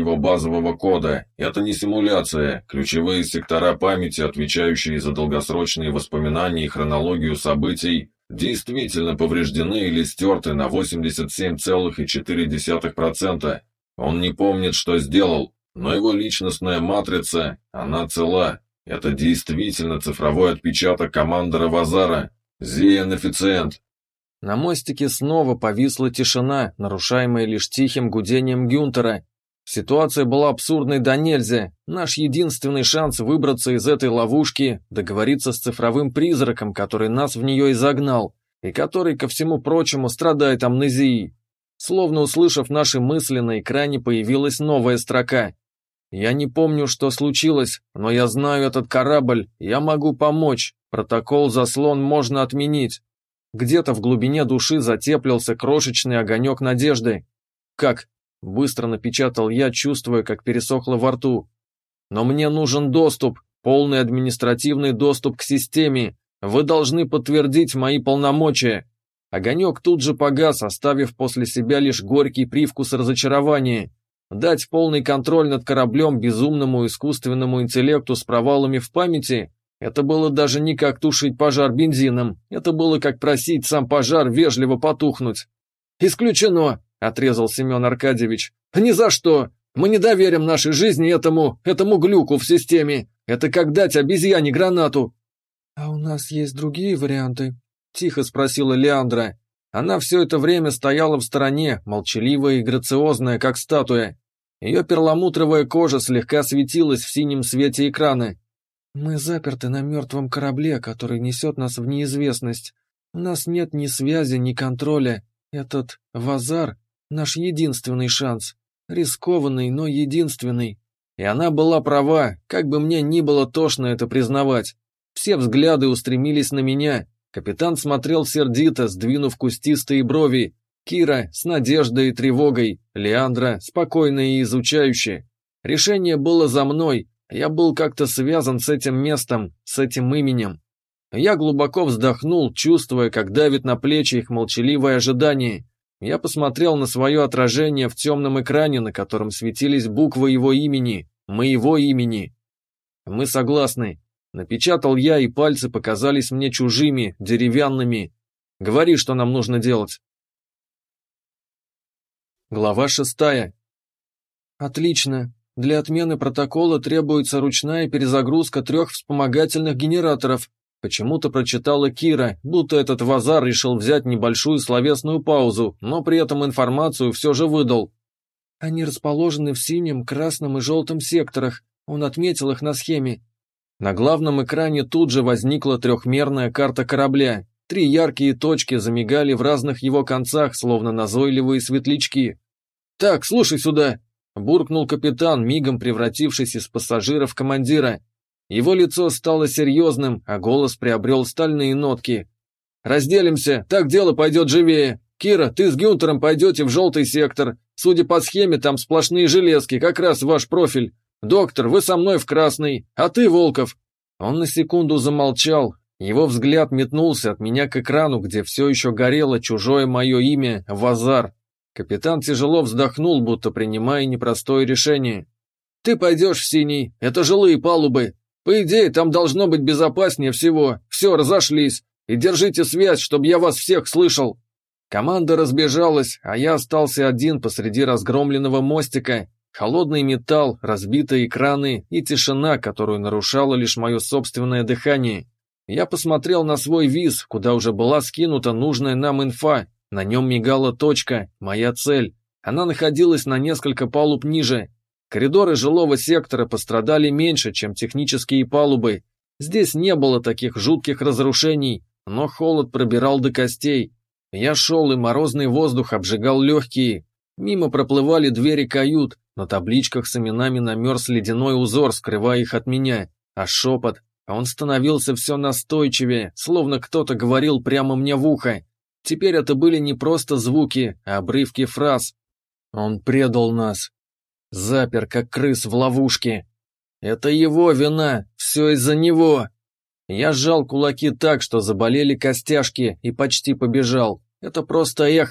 его базового кода. Это не симуляция. Ключевые сектора памяти, отвечающие за долгосрочные воспоминания и хронологию событий, действительно повреждены или стерты на 87,4%. Он не помнит, что сделал, но его личностная матрица, она цела. Это действительно цифровой отпечаток командора Вазара. Зиен-официент. На мостике снова повисла тишина, нарушаемая лишь тихим гудением Гюнтера. Ситуация была абсурдной до нельзя. Наш единственный шанс выбраться из этой ловушки — договориться с цифровым призраком, который нас в нее и загнал, и который, ко всему прочему, страдает амнезией. Словно услышав наши мысли, на экране появилась новая строка. «Я не помню, что случилось, но я знаю этот корабль, я могу помочь. Протокол-заслон можно отменить». Где-то в глубине души затеплился крошечный огонек надежды. «Как?» — быстро напечатал я, чувствуя, как пересохло во рту. «Но мне нужен доступ, полный административный доступ к системе. Вы должны подтвердить мои полномочия». Огонек тут же погас, оставив после себя лишь горький привкус разочарования. Дать полный контроль над кораблем безумному искусственному интеллекту с провалами в памяти — это было даже не как тушить пожар бензином, это было как просить сам пожар вежливо потухнуть. «Исключено!» — отрезал Семен Аркадьевич. «Ни за что! Мы не доверим нашей жизни этому глюку в системе! Это как дать обезьяне гранату!» «А у нас есть другие варианты?» — тихо спросила Леандра. Она все это время стояла в стороне, молчаливая и грациозная, как статуя. Ее перламутровая кожа слегка светилась в синем свете экрана. «Мы заперты на мертвом корабле, который несет нас в неизвестность. У нас нет ни связи, ни контроля. Этот Вазар — наш единственный шанс. Рискованный, но единственный». И она была права, как бы мне ни было тошно это признавать. Все взгляды устремились на меня. Капитан смотрел сердито, сдвинув кустистые брови. Кира с надеждой и тревогой, Леандра спокойно и изучающе. Решение было за мной. Я был как-то связан с этим местом, с этим именем. Я глубоко вздохнул, чувствуя, как давит на плечи их молчаливое ожидание. Я посмотрел на свое отражение в темном экране, на котором светились буквы его имени, моего имени. «Мы согласны», — напечатал я, и пальцы показались мне чужими, деревянными. «Говори, что нам нужно делать». Глава 6. «Отлично. Для отмены протокола требуется ручная перезагрузка 3 вспомогательных генераторов», почему-то прочитала Кира, будто этот Вазар решил взять небольшую словесную паузу, но при этом информацию все же выдал. «Они расположены в синем, красном и желтом секторах. Он отметил их на схеме». На главном экране тут же возникла трехмерная карта корабля. 3 яркие точки замигали в разных его концах, словно назойливые светлячки. «Так, слушай сюда!» — буркнул капитан, мигом превратившись из пассажира в командира. Его лицо стало серьезным, а голос приобрел стальные нотки. «Разделимся, так дело пойдет живее. Кира, ты с Гюнтером пойдете в желтый сектор. Судя по схеме, там сплошные железки, как раз ваш профиль. Доктор, вы со мной в красный, а ты, Волков». Он на секунду замолчал. Его взгляд метнулся от меня к экрану, где все еще горело чужое мое имя — Вазар. Капитан тяжело вздохнул, будто принимая непростое решение. «Ты пойдешь в синий, это жилые палубы. По идее, там должно быть безопаснее всего. Все, разошлись. И держите связь, чтобы я вас всех слышал». Команда разбежалась, а я остался один посреди разгромленного мостика. Холодный металл, разбитые экраны и тишина, которую нарушало лишь мое собственное дыхание. Я посмотрел на свой виз, куда уже была скинута нужная нам инфа. На нем мигала точка, моя цель. Она находилась на несколько палуб ниже. Коридоры жилого сектора пострадали меньше, чем технические палубы. Здесь не было таких жутких разрушений, но холод пробирал до костей. Я шел, и морозный воздух обжигал легкие. Мимо проплывали двери кают, на табличках с именами намерз ледяной узор, скрывая их от меня. А шепот, он становился все настойчивее, словно кто-то говорил прямо мне в ухо. Теперь это были не просто звуки, а обрывки фраз. «Он предал нас. Запер, как крыс в ловушке. Это его вина, все из-за него». Я сжал кулаки так, что заболели костяшки, и почти побежал. Это просто эхо.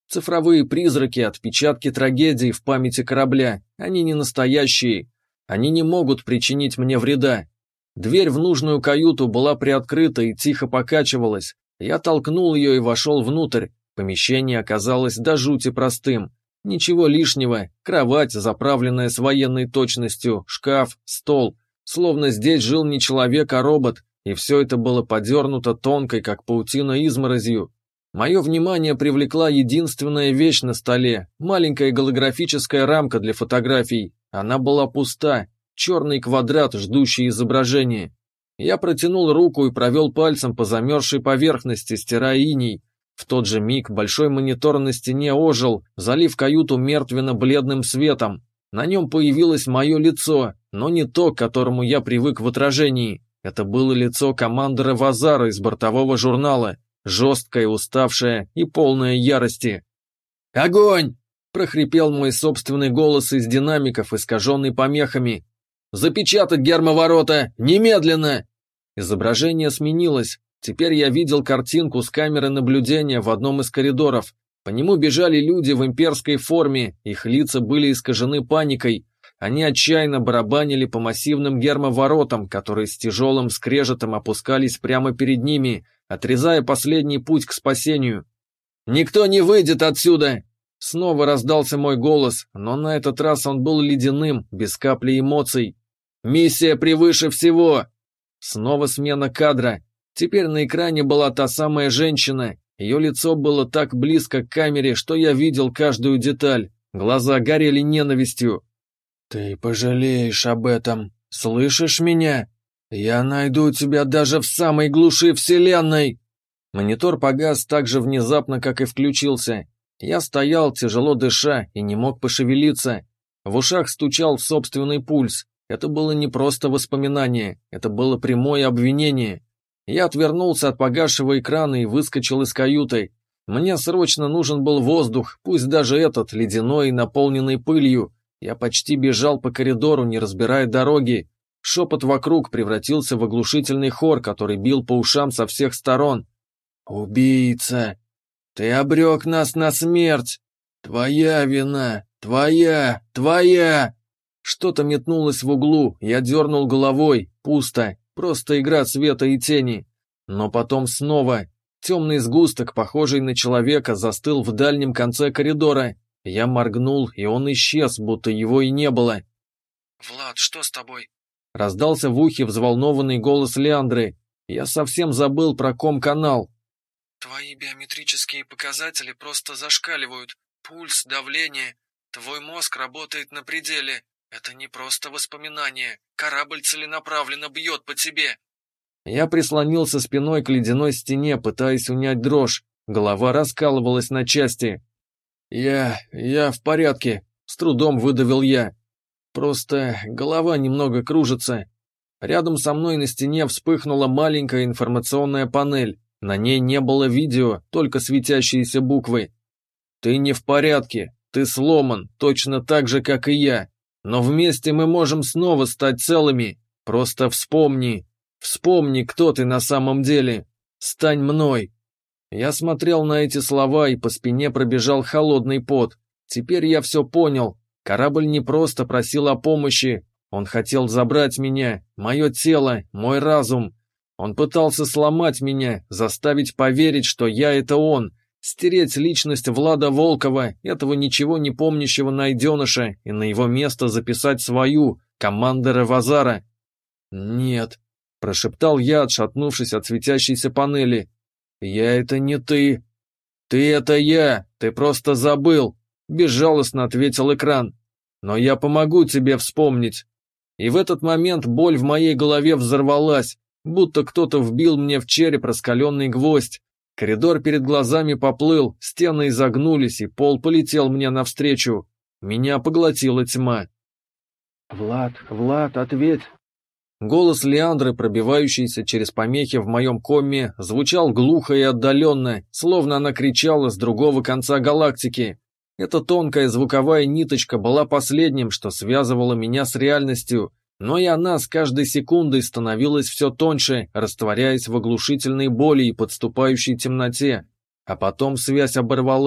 Цифровые призраки, отпечатки трагедий в памяти корабля. Они не настоящие. Они не могут причинить мне вреда. Дверь в нужную каюту была приоткрыта и тихо покачивалась. Я толкнул ее и вошел внутрь. Помещение оказалось до жути простым. Ничего лишнего, кровать, заправленная с военной точностью, шкаф, стол. Словно здесь жил не человек, а робот, и все это было подернуто тонкой, как паутина, изморозью. Мое внимание привлекла единственная вещь на столе, маленькая голографическая рамка для фотографий. Она была пуста, черный квадрат, ждущий изображения. Я протянул руку и провел пальцем по замерзшей поверхности, стирая иней. В тот же миг большой монитор на стене ожил, залив каюту мертвенно-бледным светом. На нем появилось мое лицо, но не то, к которому я привык в отражении. Это было лицо командора Вазара из бортового журнала, жесткое, уставшее и полное ярости. «Огонь!» – прохрипел мой собственный голос из динамиков, искаженный помехами. «Запечатать гермоворота! Немедленно!» Изображение сменилось. Теперь я видел картинку с камеры наблюдения в одном из коридоров. По нему бежали люди в имперской форме, их лица были искажены паникой. Они отчаянно барабанили по массивным гермоворотам, которые с тяжелым скрежетом опускались прямо перед ними, отрезая последний путь к спасению. «Никто не выйдет отсюда!» Снова раздался мой голос, но на этот раз он был ледяным, без капли эмоций. «Миссия превыше всего!» Снова смена кадра. Теперь на экране была та самая женщина. Ее лицо было так близко к камере, что я видел каждую деталь. Глаза горели ненавистью. «Ты пожалеешь об этом. Слышишь меня? Я найду тебя даже в самой глуши вселенной!» Монитор погас так же внезапно, как и включился. Я стоял, тяжело дыша, и не мог пошевелиться. В ушах стучал собственный пульс. Это было не просто воспоминание, это было прямое обвинение. Я отвернулся от погасшего экрана и выскочил из каюты. Мне срочно нужен был воздух, пусть даже этот, ледяной и наполненный пылью. Я почти бежал по коридору, не разбирая дороги. Шепот вокруг превратился в оглушительный хор, который бил по ушам со всех сторон. «Убийца! Ты обрек нас на смерть! Твоя вина! Твоя! Твоя!» Что-то метнулось в углу, я дернул головой, пусто. Просто игра света и тени. Но потом снова. Темный сгусток, похожий на человека, застыл в дальнем конце коридора. Я моргнул, и он исчез, будто его и не было. «Влад, что с тобой?» Раздался в ухе взволнованный голос Леандры. Я совсем забыл про комканал. «Твои биометрические показатели просто зашкаливают. Пульс, давление. Твой мозг работает на пределе. Это не просто воспоминание. Корабль целенаправленно бьет по тебе». Я прислонился спиной к ледяной стене, пытаясь унять дрожь. Голова раскалывалась на части. Я в порядке», — с трудом выдавил я. «Просто голова немного кружится». Рядом со мной на стене вспыхнула маленькая информационная панель. На ней не было видео, только светящиеся буквы. «Ты не в порядке. Ты сломан, точно так же, как и я. Но вместе мы можем снова стать целыми. Просто вспомни. Вспомни, кто ты на самом деле. Стань мной». Я смотрел на эти слова, и по спине пробежал холодный пот. Теперь я все понял. Корабль не просто просил о помощи. Он хотел забрать меня, мое тело, мой разум. Он пытался сломать меня, заставить поверить, что я — это он. Стереть личность Влада Волкова, этого ничего не помнящего найденыша, и на его место записать свою, командора Вазара. «Нет», — прошептал я, отшатнувшись от светящейся панели. «Я — это не ты». «Ты — это я, ты просто забыл», — безжалостно ответил экран. «Но я помогу тебе вспомнить». И в этот момент боль в моей голове взорвалась, будто кто-то вбил мне в череп раскаленный гвоздь. Коридор перед глазами поплыл, стены изогнулись, и пол полетел мне навстречу. Меня поглотила тьма. «Влад, ответь!» Голос Леандры, пробивающийся через помехи в моем комме, звучал глухо и отдаленно, словно она кричала с другого конца галактики. Эта тонкая звуковая ниточка была последним, что связывало меня с реальностью, но и она с каждой секундой становилась все тоньше, растворяясь в оглушительной боли и подступающей темноте. А потом связь оборвалась,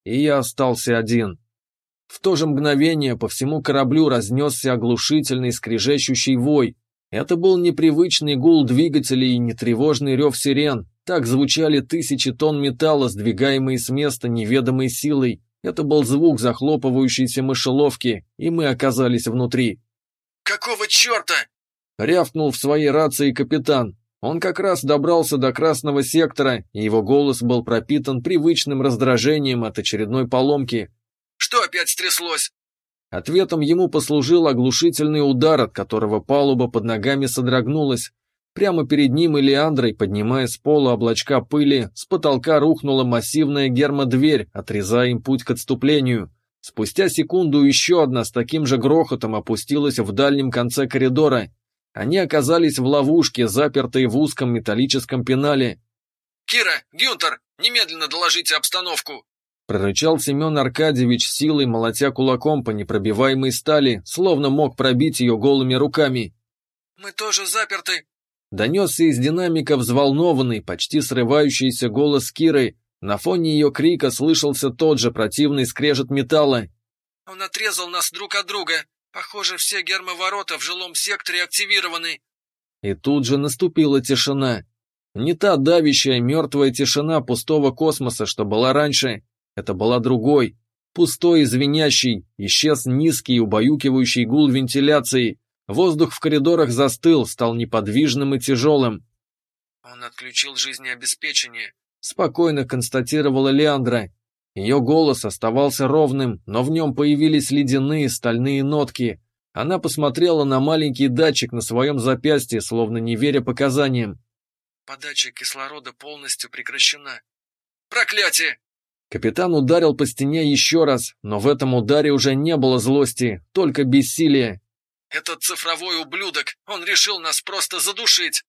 и я остался один. В то же мгновение по всему кораблю разнесся оглушительный скрежещущий вой. Это был непривычный гул двигателей и нетревожный рев сирен. Так звучали тысячи тонн металла, сдвигаемые с места неведомой силой. Это был звук захлопывающейся мышеловки, и мы оказались внутри. «Какого черта?» — рявкнул в своей рации капитан. Он как раз добрался до красного сектора, и его голос был пропитан привычным раздражением от очередной поломки. «Что опять стряслось?» Ответом ему послужил оглушительный удар, от которого палуба под ногами содрогнулась. Прямо перед ним и Леандрой, поднимая с пола облачка пыли, с потолка рухнула массивная гермодверь, отрезая им путь к отступлению. Спустя секунду еще одна с таким же грохотом опустилась в дальнем конце коридора. Они оказались в ловушке, запертые в узком металлическом пенале. «Кира, Гюнтер, немедленно доложите обстановку!» Прорычал Семен Аркадьевич, силой молотя кулаком по непробиваемой стали, словно мог пробить ее голыми руками. «Мы тоже заперты!» Донесся из динамика взволнованный, почти срывающийся голос Киры. На фоне ее крика слышался тот же противный скрежет металла. «Он отрезал нас друг от друга. Похоже, все гермоворота в жилом секторе активированы». И тут же наступила тишина. Не та давящая мертвая тишина пустого космоса, что была раньше. Это была другой. Пустой и звенящий. Исчез низкий, убаюкивающий гул вентиляции. Воздух в коридорах застыл, стал неподвижным и тяжелым. «Он отключил жизнеобеспечение», — спокойно констатировала Леандра. Ее голос оставался ровным, но в нем появились ледяные стальные нотки. Она посмотрела на маленький датчик на своем запястье, словно не веря показаниям. «Подача кислорода полностью прекращена». «Проклятие!» Капитан ударил по стене еще раз, но в этом ударе уже не было злости, только бессилие. «Этот цифровой ублюдок, он решил нас просто задушить!»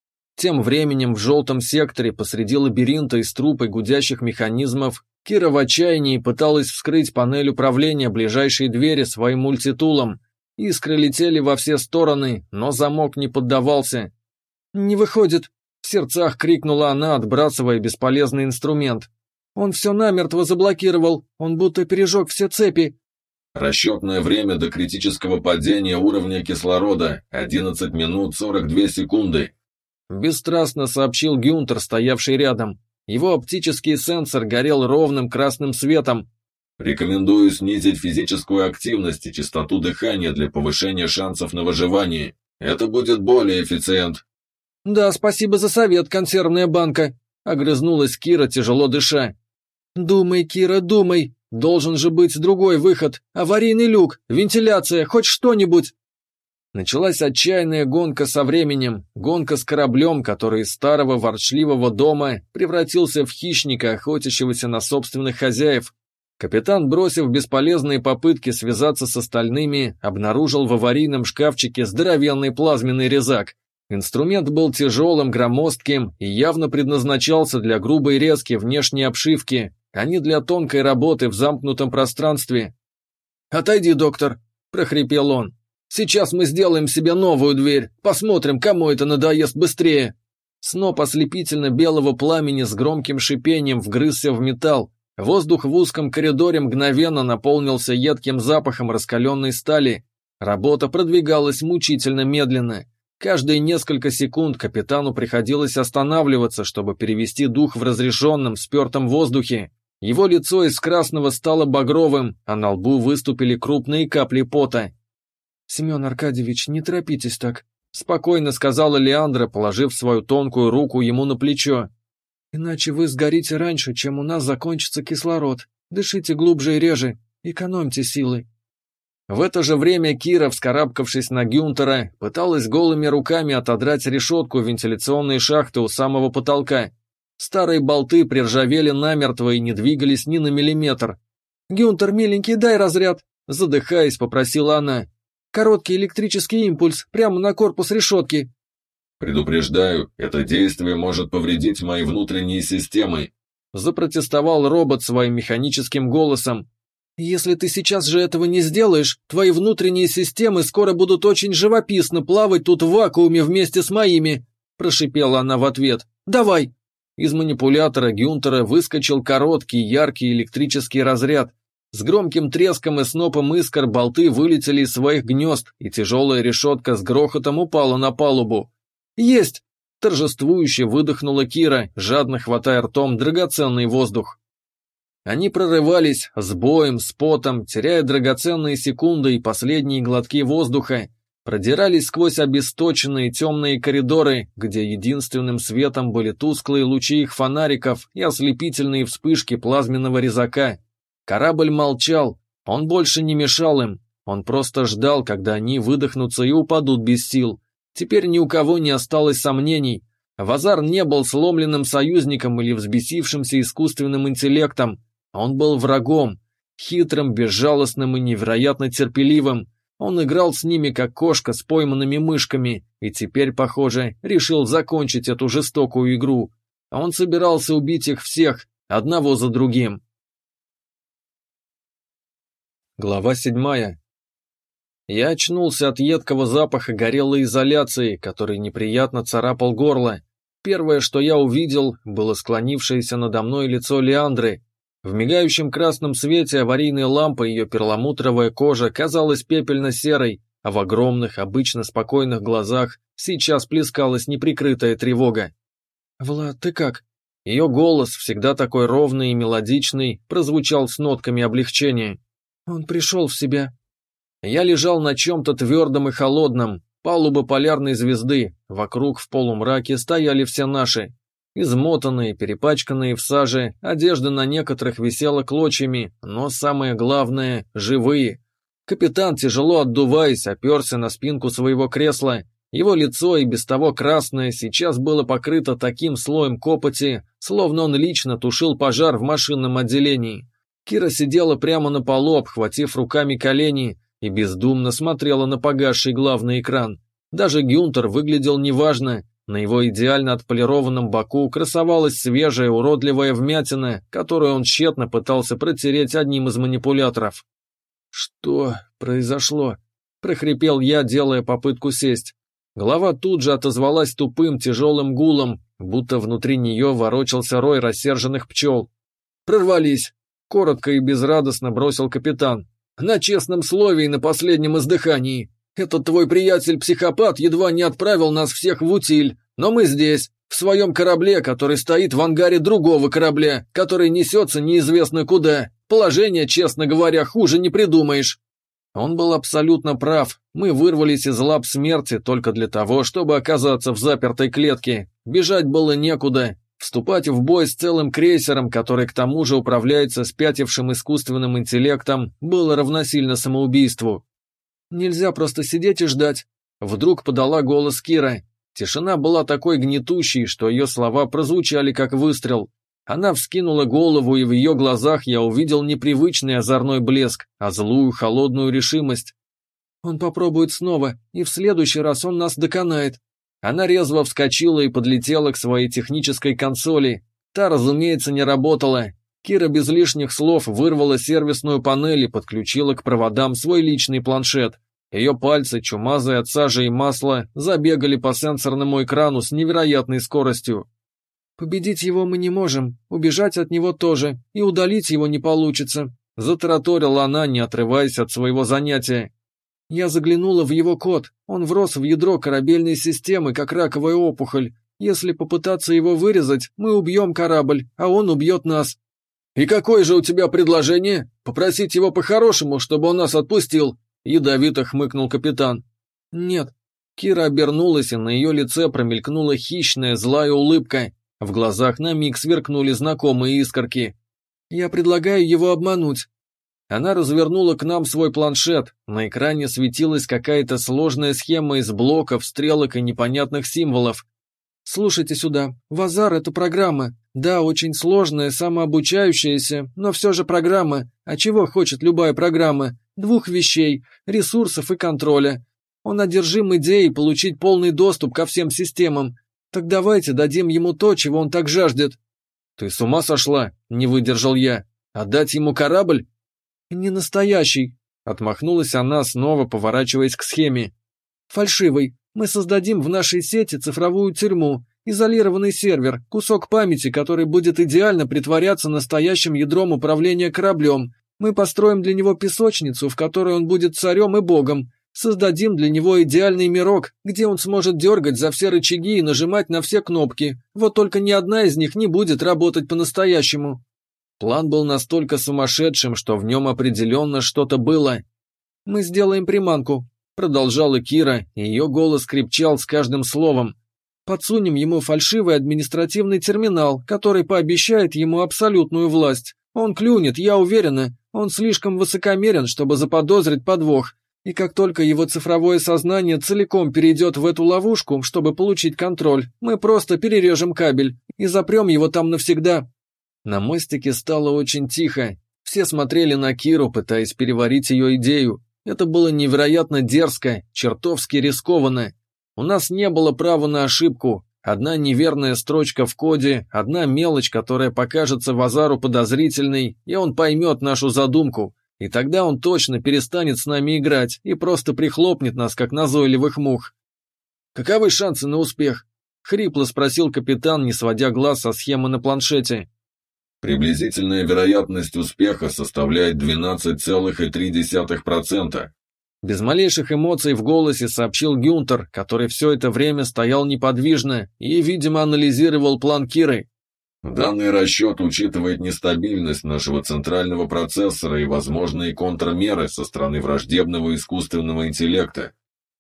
Тем временем в желтом секторе посреди лабиринта из труб и гудящих механизмов Кира в отчаянии пыталась вскрыть панель управления ближайшей двери своим мультитулом. Искры летели во все стороны, но замок не поддавался. «Не выходит!» — в сердцах крикнула она, отбрасывая бесполезный инструмент. «Он все намертво заблокировал, он будто пережег все цепи». Расчетное время до критического падения уровня кислорода – 11 минут 42 секунды. Бесстрастно сообщил Гюнтер, стоявший рядом. Его оптический сенсор горел ровным красным светом. Рекомендую снизить физическую активность и частоту дыхания для повышения шансов на выживание. Это будет более эффициент. «Да, спасибо за совет, консервная банка», — огрызнулась Кира, тяжело дыша. «Думай, Кира, думай. Должен же быть другой выход. Аварийный люк, вентиляция, хоть что-нибудь». Началась отчаянная гонка со временем, гонка с кораблем, который из старого ворчливого дома превратился в хищника, охотящегося на собственных хозяев. Капитан, бросив бесполезные попытки связаться с остальными, обнаружил в аварийном шкафчике здоровенный плазменный резак. Инструмент был тяжелым, громоздким и явно предназначался для грубой резки внешней обшивки, а не для тонкой работы в замкнутом пространстве. «Отойди, доктор», — прохрипел он. «Сейчас мы сделаем себе новую дверь, посмотрим, кому это надоест быстрее». Сноп ослепительно белого пламени с громким шипением вгрызся в металл. Воздух в узком коридоре мгновенно наполнился едким запахом раскаленной стали. Работа продвигалась мучительно медленно. Каждые несколько секунд капитану приходилось останавливаться, чтобы перевести дух в разрешенном, спертом воздухе. Его лицо из красного стало багровым, а на лбу выступили крупные капли пота. «Семен Аркадьевич, не торопитесь так», — спокойно сказала Леандра, положив свою тонкую руку ему на плечо. «Иначе вы сгорите раньше, чем у нас закончится кислород. Дышите глубже и реже, экономьте силы». В это же время Кира, вскарабкавшись на Гюнтера, пыталась голыми руками отодрать решетку вентиляционной шахты у самого потолка. Старые болты приржавели намертво и не двигались ни на миллиметр. «Гюнтер, миленький, дай разряд!» — задыхаясь, попросила она. «Короткий электрический импульс, прямо на корпус решетки». «Предупреждаю, это действие может повредить мои внутренние системы», — запротестовал робот своим механическим голосом. «Если ты сейчас же этого не сделаешь, твои внутренние системы скоро будут очень живописно плавать тут в вакууме вместе с моими», — прошипела она в ответ. «Давай!» Из манипулятора Гюнтера выскочил короткий, яркий электрический разряд. С громким треском и снопом искр болты вылетели из своих гнезд, и тяжелая решетка с грохотом упала на палубу. «Есть!» – торжествующе выдохнула Кира, жадно хватая ртом драгоценный воздух. Они прорывались с боем, с потом, теряя драгоценные секунды и последние глотки воздуха, продирались сквозь обесточенные темные коридоры, где единственным светом были тусклые лучи их фонариков и ослепительные вспышки плазменного резака. Корабль молчал, он больше не мешал им, он просто ждал, когда они выдохнутся и упадут без сил. Теперь ни у кого не осталось сомнений. Вазар не был сломленным союзником или взбесившимся искусственным интеллектом. Он был врагом, хитрым, безжалостным и невероятно терпеливым. Он играл с ними, как кошка с пойманными мышками, и теперь, похоже, решил закончить эту жестокую игру. Он собирался убить их всех, одного за другим. Глава 7. Я очнулся от едкого запаха горелой изоляции, который неприятно царапал горло. Первое, что я увидел, было склонившееся надо мной лицо Леандры. В мигающем красном свете аварийной лампы ее перламутровая кожа казалась пепельно-серой, а в огромных, обычно спокойных глазах сейчас плескалась неприкрытая тревога. «Влад, ты как?» Ее голос, всегда такой ровный и мелодичный, прозвучал с нотками облегчения. «Он пришел в себя». Я лежал на чем-то твердом и холодном, палуба полярной звезды, вокруг в полумраке стояли все наши. Измотанные, перепачканные в саже, одежда на некоторых висела клочьями, но самое главное – живые. Капитан, тяжело отдуваясь, оперся на спинку своего кресла. Его лицо, и без того красное, сейчас было покрыто таким слоем копоти, словно он лично тушил пожар в машинном отделении. Кира сидела прямо на полу, обхватив руками колени, и бездумно смотрела на погасший главный экран. Даже Гюнтер выглядел неважно. На его идеально отполированном боку красовалась свежая уродливая вмятина, которую он тщетно пытался протереть одним из манипуляторов. «Что произошло?» – прохрипел я, делая попытку сесть. Голова тут же отозвалась тупым, тяжелым гулом, будто внутри нее ворочался рой рассерженных пчел. «Прорвались!» – коротко и безрадостно бросил капитан. «На честном слове и на последнем издыхании. Этот твой приятель-психопат едва не отправил нас всех в утиль, но мы здесь, в своем корабле, который стоит в ангаре другого корабля, который несется неизвестно куда. Положение, честно говоря, хуже не придумаешь». Он был абсолютно прав. Мы вырвались из лап смерти только для того, чтобы оказаться в запертой клетке. Бежать было некуда. Вступать в бой с целым крейсером, который к тому же управляется спятившим искусственным интеллектом, было равносильно самоубийству. «Нельзя просто сидеть и ждать», — вдруг подала голос Кира. Тишина была такой гнетущей, что ее слова прозвучали как выстрел. Она вскинула голову, и в ее глазах я увидел непривычный озорной блеск, а злую, холодную решимость. «Он попробует снова, и в следующий раз он нас доконает». Она резво вскочила и подлетела к своей технической консоли. Та, разумеется, не работала. Кира без лишних слов вырвала сервисную панель и подключила к проводам свой личный планшет. Ее пальцы, чумазые от сажи и масла, забегали по сенсорному экрану с невероятной скоростью. «Победить его мы не можем, убежать от него тоже, и удалить его не получится», — затараторила она, не отрываясь от своего занятия. «Я заглянула в его код, он врос в ядро корабельной системы, как раковая опухоль. Если попытаться его вырезать, мы убьем корабль, а он убьет нас». «И какое же у тебя предложение? Попросить его по-хорошему, чтобы он нас отпустил?» — ядовито хмыкнул капитан. «Нет». Кира обернулась, и на ее лице промелькнула хищная злая улыбка. В глазах на миг сверкнули знакомые искорки. «Я предлагаю его обмануть». Она развернула к нам свой планшет. На экране светилась какая-то сложная схема из блоков, стрелок и непонятных символов. «Слушайте сюда. Вазар — это программа. Да, очень сложная, самообучающаяся, но все же программа. А чего хочет любая программа? Двух вещей — ресурсов и контроля. Он одержим идеей получить полный доступ ко всем системам. Так давайте дадим ему то, чего он так жаждет». «Ты с ума сошла?» — не выдержал я. «Отдать ему корабль?» «Не настоящий», — отмахнулась она, снова поворачиваясь к схеме. «Фальшивый. Мы создадим в нашей сети цифровую тюрьму. Изолированный сервер, кусок памяти, который будет идеально притворяться настоящим ядром управления кораблем. Мы построим для него песочницу, в которой он будет царем и богом. Создадим для него идеальный мирок, где он сможет дергать за все рычаги и нажимать на все кнопки. Вот только ни одна из них не будет работать по-настоящему». План был настолько сумасшедшим, что в нем определенно что-то было. «Мы сделаем приманку», — продолжала Кира, и ее голос крепчал с каждым словом. «Подсунем ему фальшивый административный терминал, который пообещает ему абсолютную власть. Он клюнет, я уверена. Он слишком высокомерен, чтобы заподозрить подвох. И как только его цифровое сознание целиком перейдет в эту ловушку, чтобы получить контроль, мы просто перережем кабель и запрем его там навсегда». На мостике стало очень тихо. Все смотрели на Киру, пытаясь переварить ее идею. Это было невероятно дерзко, чертовски рискованно. У нас не было права на ошибку. Одна неверная строчка в коде, одна мелочь, которая покажется Вазару подозрительной, и он поймет нашу задумку. И тогда он точно перестанет с нами играть и просто прихлопнет нас, как назойливых мух. «Каковы шансы на успех?» — хрипло спросил капитан, не сводя глаз со схемы на планшете. Приблизительная вероятность успеха составляет 12,3%. Без малейших эмоций в голосе сообщил Гюнтер, который все это время стоял неподвижно и, видимо, анализировал план Киры. Данный расчет учитывает нестабильность нашего центрального процессора и возможные контрмеры со стороны враждебного искусственного интеллекта.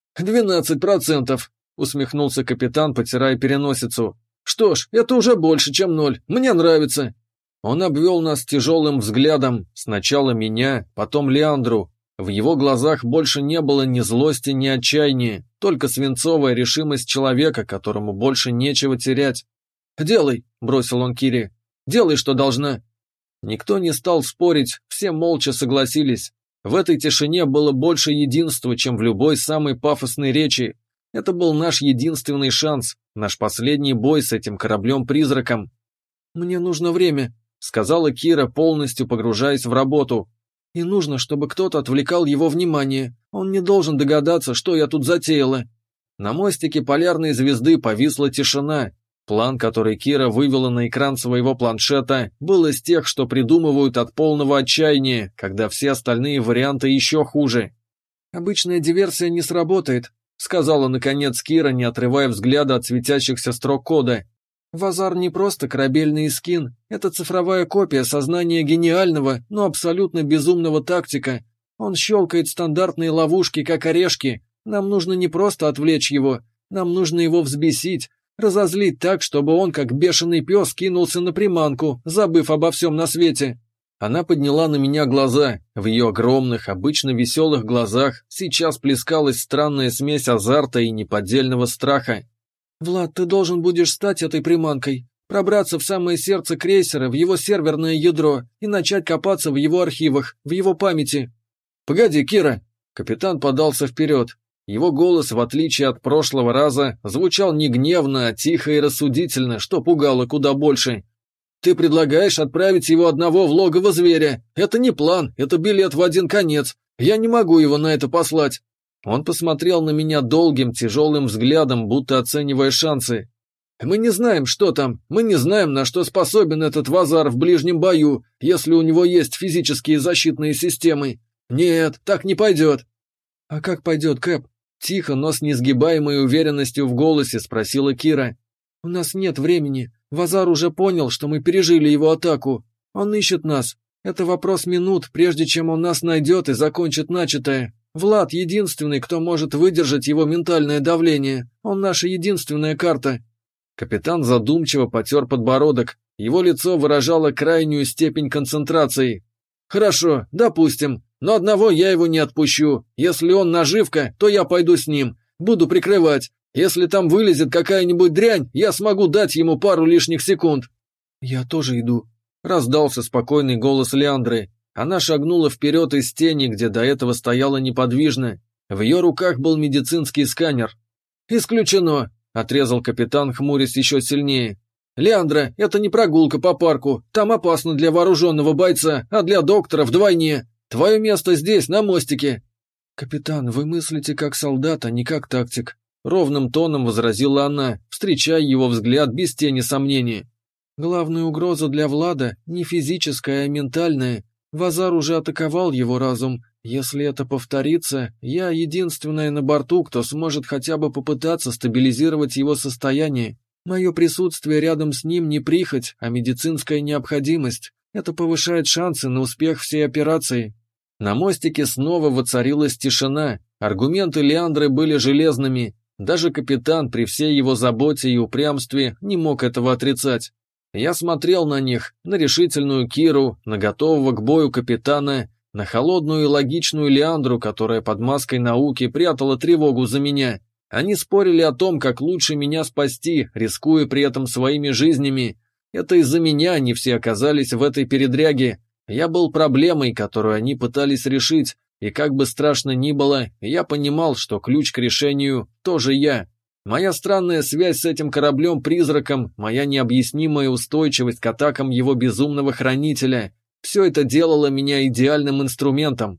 12%, усмехнулся капитан, потирая переносицу. Что ж, это уже больше, чем 0. Мне нравится. Он обвел нас тяжелым взглядом, сначала меня, потом Леандру. В его глазах больше не было ни злости, ни отчаяния, только свинцовая решимость человека, которому больше нечего терять. «Делай», — бросил он Кире, — «делай, что должна». Никто не стал спорить, все молча согласились. В этой тишине было больше единства, чем в любой самой пафосной речи. Это был наш единственный шанс, наш последний бой с этим кораблем-призраком. «Мне нужно время», — сказала Кира, полностью погружаясь в работу. «И нужно, чтобы кто-то отвлекал его внимание. Он не должен догадаться, что я тут затеяла». На мостике полярной звезды повисла тишина. План, который Кира вывела на экран своего планшета, был из тех, что придумывают от полного отчаяния, когда все остальные варианты еще хуже. «Обычная диверсия не сработает», — сказала наконец Кира, не отрывая взгляда от светящихся строк кода. «Вазар не просто корабельный скин, это цифровая копия сознания гениального, но абсолютно безумного тактика. Он щелкает стандартные ловушки, как орешки. Нам нужно не просто отвлечь его, нам нужно его взбесить, разозлить так, чтобы он, как бешеный пес, кинулся на приманку, забыв обо всем на свете». Она подняла на меня глаза. В ее огромных, обычно веселых глазах сейчас плескалась странная смесь азарта и неподдельного страха. «Влад, ты должен будешь стать этой приманкой, пробраться в самое сердце крейсера, в его серверное ядро и начать копаться в его архивах, в его памяти». «Погоди, Кира!» Капитан подался вперед. Его голос, в отличие от прошлого раза, звучал не гневно, а тихо и рассудительно, что пугало куда больше. «Ты предлагаешь отправить его одного в логово зверя. Это не план, это билет в один конец. Я не могу его на это послать». Он посмотрел на меня долгим, тяжелым взглядом, будто оценивая шансы. «Мы не знаем, что там, мы не знаем, на что способен этот Вазар в ближнем бою, если у него есть физические защитные системы. Нет, так не пойдет». «А как пойдет, Кэп?» Тихо, но с несгибаемой уверенностью в голосе спросила Кира. «У нас нет времени. Вазар уже понял, что мы пережили его атаку. Он ищет нас. Это вопрос минут, прежде чем он нас найдет и закончит начатое. Влад единственный, кто может выдержать его ментальное давление. Он наша единственная карта». Капитан задумчиво потер подбородок. Его лицо выражало крайнюю степень концентрации. «Хорошо, допустим. Но одного я его не отпущу. Если он наживка, то я пойду с ним. Буду прикрывать. Если там вылезет какая-нибудь дрянь, я смогу дать ему пару лишних секунд». «Я тоже иду», — раздался спокойный голос Леандры. Она шагнула вперед из тени, где до этого стояла неподвижно. В ее руках был медицинский сканер. «Исключено», — отрезал капитан, хмурясь еще сильнее. «Леандра, это не прогулка по парку. Там опасно для вооруженного бойца, а для доктора вдвойне. Твое место здесь, на мостике». «Капитан, вы мыслите как солдат, а не как тактик», ровным тоном возразила она, встречая его взгляд без тени сомнения. Главная угроза для Влада не физическая, а ментальная. Вазар уже атаковал его разум. Если это повторится, я единственная на борту, кто сможет хотя бы попытаться стабилизировать его состояние. Мое присутствие рядом с ним не прихоть, а медицинская необходимость. Это повышает шансы на успех всей операции. На мостике снова воцарилась тишина. Аргументы Лиандры были железными. Даже капитан при всей его заботе и упрямстве не мог этого отрицать. Я смотрел на них, на решительную Киру, на готового к бою капитана, на холодную и логичную Лиандру, которая под маской науки прятала тревогу за меня. Они спорили о том, как лучше меня спасти, рискуя при этом своими жизнями. Это из-за меня они все оказались в этой передряге. Я был проблемой, которую они пытались решить, и как бы страшно ни было, я понимал, что ключ к решению тоже я. Моя странная связь с этим кораблем-призраком, моя необъяснимая устойчивость к атакам его безумного хранителя — все это делало меня идеальным инструментом.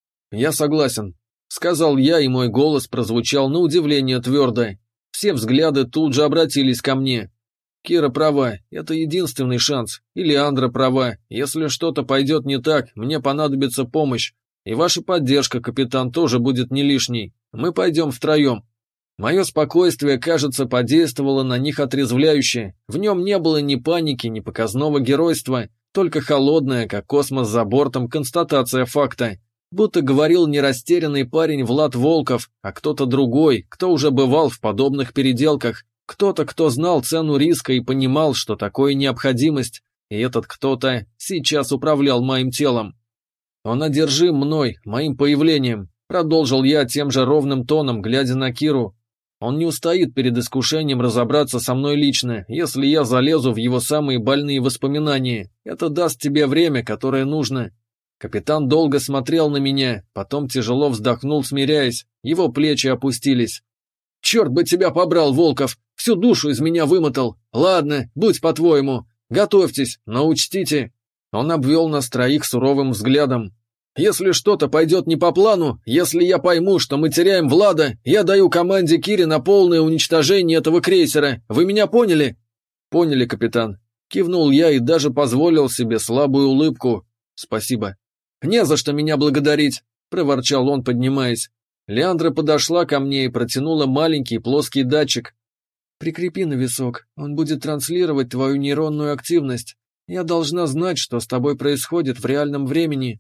«Я согласен», — сказал я, и мой голос прозвучал на удивление твердо. Все взгляды тут же обратились ко мне. Кира права, это единственный шанс. И Лиандра права, если что-то пойдет не так, мне понадобится помощь. И ваша поддержка, капитан, тоже будет не лишней. Мы пойдем втроем. Мое спокойствие, кажется, подействовало на них отрезвляюще. В нем не было ни паники, ни показного геройства, только холодная, как космос за бортом, констатация факта. Будто говорил не растерянный парень Влад Волков, а кто-то другой, кто уже бывал в подобных переделках, кто-то, кто знал цену риска и понимал, что такое необходимость, и этот кто-то сейчас управлял моим телом. «Он одержим мной, моим появлением», — продолжил я тем же ровным тоном, глядя на Киру. «Он не устоит перед искушением разобраться со мной лично, если я залезу в его самые больные воспоминания. Это даст тебе время, которое нужно». Капитан долго смотрел на меня, потом тяжело вздохнул, смиряясь, его плечи опустились. «Черт бы тебя побрал, Волков! Всю душу из меня вымотал! Ладно, будь по-твоему. Готовьтесь, но учтите». Он обвел нас троих суровым взглядом. «Если что-то пойдет не по плану, если я пойму, что мы теряем Влада, я даю команде Кире на полное уничтожение этого крейсера. Вы меня поняли?» «Поняли, капитан». Кивнул я и даже позволил себе слабую улыбку. «Спасибо». «Не за что меня благодарить», — проворчал он, поднимаясь. Лиандра подошла ко мне и протянула маленький плоский датчик. «Прикрепи на висок, он будет транслировать твою нейронную активность. Я должна знать, что с тобой происходит в реальном времени».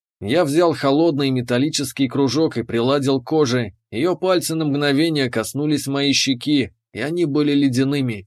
Я взял холодный металлический кружок и приладил к коже. Ее пальцы на мгновение коснулись моей щеки, и они были ледяными.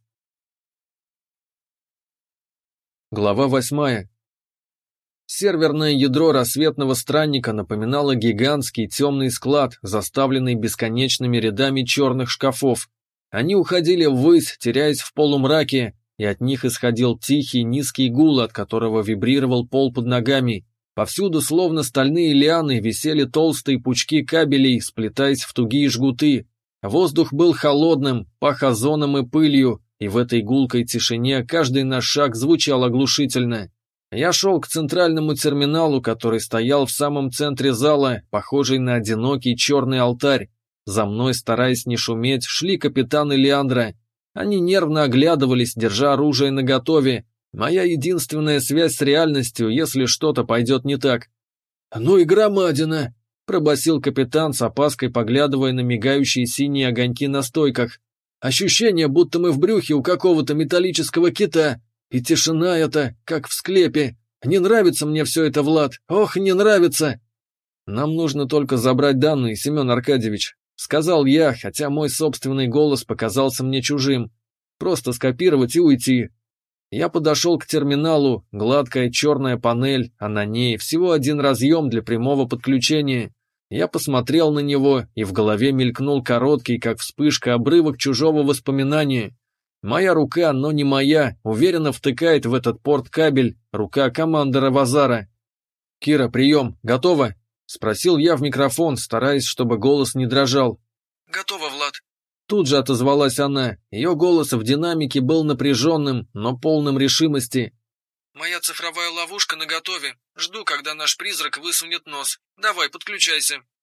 Глава 8. Серверное ядро рассветного странника напоминало гигантский темный склад, заставленный бесконечными рядами черных шкафов. Они уходили ввысь, теряясь в полумраке, и от них исходил тихий низкий гул, от которого вибрировал пол под ногами. Повсюду, словно стальные лианы, висели толстые пучки кабелей, сплетаясь в тугие жгуты. Воздух был холодным, пах озоном и пылью, и в этой гулкой тишине каждый наш шаг звучал оглушительно. Я шел к центральному терминалу, который стоял в самом центре зала, похожий на одинокий черный алтарь. За мной, стараясь не шуметь, шли капитан и Лиандра. Они нервно оглядывались, держа оружие наготове. Моя единственная связь с реальностью, если что-то пойдет не так. «Ну и громадина!» — пробасил капитан, с опаской поглядывая на мигающие синие огоньки на стойках. «Ощущение, будто мы в брюхе у какого-то металлического кита. И тишина эта, как в склепе. Не нравится мне все это, Влад. Ох, не нравится!» «Нам нужно только забрать данные, Семен Аркадьевич», — сказал я, хотя мой собственный голос показался мне чужим. «Просто скопировать и уйти». Я подошел к терминалу, гладкая черная панель, а на ней всего один разъем для прямого подключения. Я посмотрел на него, и в голове мелькнул короткий, как вспышка, обрывок чужого воспоминания. Моя рука, но не моя, уверенно втыкает в этот порт кабель, рука командора Вазара. «Кира, прием, готова?» — спросил я в микрофон, стараясь, чтобы голос не дрожал. «Готово, Влад». Тут же отозвалась она. Ее голос в динамике был напряженным, но полным решимости. «Моя цифровая ловушка наготове. Жду, когда наш призрак высунет нос. Давай, подключайся».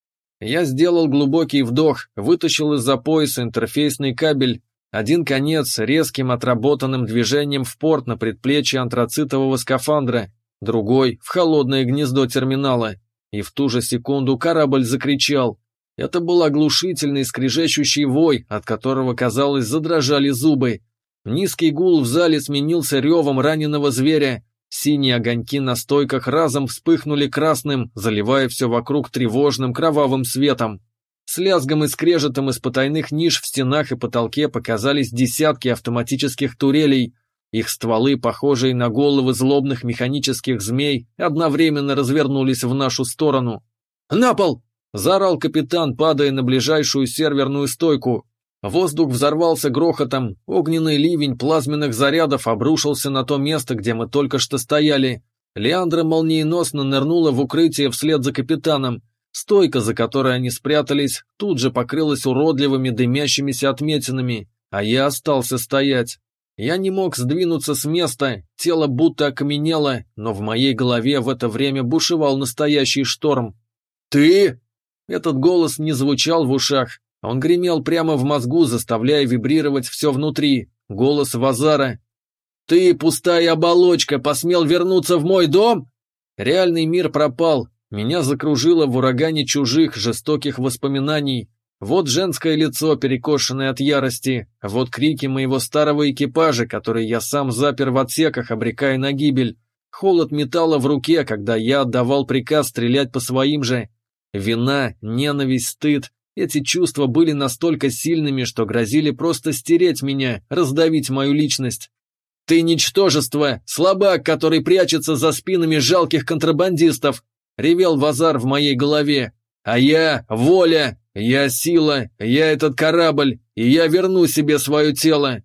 Я сделал глубокий вдох, вытащил из-за пояса интерфейсный кабель, один конец резким отработанным движением в порт на предплечье антрацитового скафандра, другой в холодное гнездо терминала. И в ту же секунду корабль закричал. Это был оглушительный скрежещущий вой, от которого, казалось, задрожали зубы. Низкий гул в зале сменился ревом раненого зверя. Синие огоньки на стойках разом вспыхнули красным, заливая все вокруг тревожным кровавым светом. С лязгом и скрежетом из потайных ниш в стенах и потолке показались десятки автоматических турелей. Их стволы, похожие на головы злобных механических змей, одновременно развернулись в нашу сторону. «На пол!» — заорал капитан, падая на ближайшую серверную стойку. Воздух взорвался грохотом, огненный ливень плазменных зарядов обрушился на то место, где мы только что стояли. Леандра молниеносно нырнула в укрытие вслед за капитаном. Стойка, за которой они спрятались, тут же покрылась уродливыми дымящимися отметинами, а я остался стоять. Я не мог сдвинуться с места, тело будто окаменело, но в моей голове в это время бушевал настоящий шторм. «Ты?» Этот голос не звучал в ушах, он гремел прямо в мозгу, заставляя вибрировать все внутри. Голос Вазара. «Ты, пустая оболочка, посмел вернуться в мой дом?» Реальный мир пропал, меня закружило в урагане чужих, жестоких воспоминаний. Вот женское лицо, перекошенное от ярости, вот крики моего старого экипажа, который я сам запер в отсеках, обрекая на гибель. Холод металла в руке, когда я отдавал приказ стрелять по своим же. Вина, ненависть, стыд. Эти чувства были настолько сильными, что грозили просто стереть меня, раздавить мою личность. «Ты ничтожество, слабак, который прячется за спинами жалких контрабандистов!» — ревел Вазар в моей голове. «А я — воля, я — сила, я — этот корабль, и я верну себе свое тело!»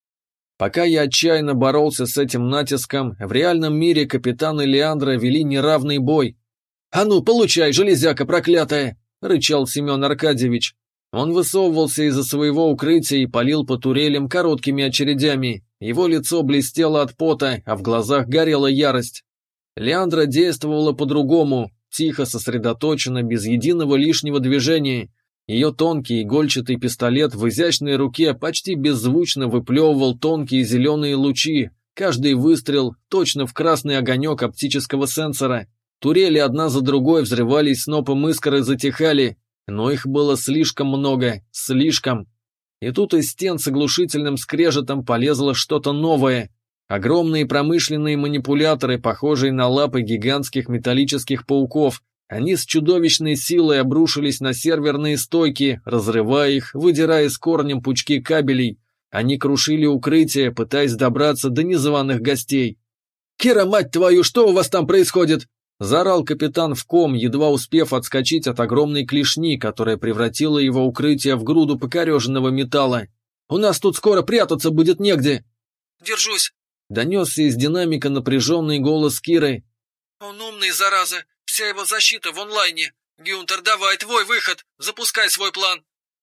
Пока я отчаянно боролся с этим натиском, в реальном мире капитан и Леандра вели неравный бой. «А ну, получай, железяка проклятая!» — рычал Семен Аркадьевич. Он высовывался из-за своего укрытия и палил по турелям короткими очередями. Его лицо блестело от пота, а в глазах горела ярость. Леандра действовала по-другому, тихо, сосредоточенно, без единого лишнего движения. Ее тонкий игольчатый пистолет в изящной руке почти беззвучно выплевывал тонкие зеленые лучи, каждый выстрел точно в красный огонек оптического сенсора. Турели одна за другой взрывались снопом искр и затихали, но их было слишком много, слишком. И тут из стен с оглушительным скрежетом полезло что-то новое. Огромные промышленные манипуляторы, похожие на лапы гигантских металлических пауков, они с чудовищной силой обрушились на серверные стойки, разрывая их, выдирая с корнем пучки кабелей. Они крушили укрытия, пытаясь добраться до незваных гостей. «Кира, мать твою, что у вас там происходит?» — заорал капитан в ком, едва успев отскочить от огромной клешни, которая превратила его укрытие в груду покореженного металла. «У нас тут скоро прятаться будет негде!» «Держусь!» — донесся из динамика напряженный голос Киры. «Он умный, зараза! Вся его защита в онлайне! Гюнтер, давай, твой выход! Запускай свой план!»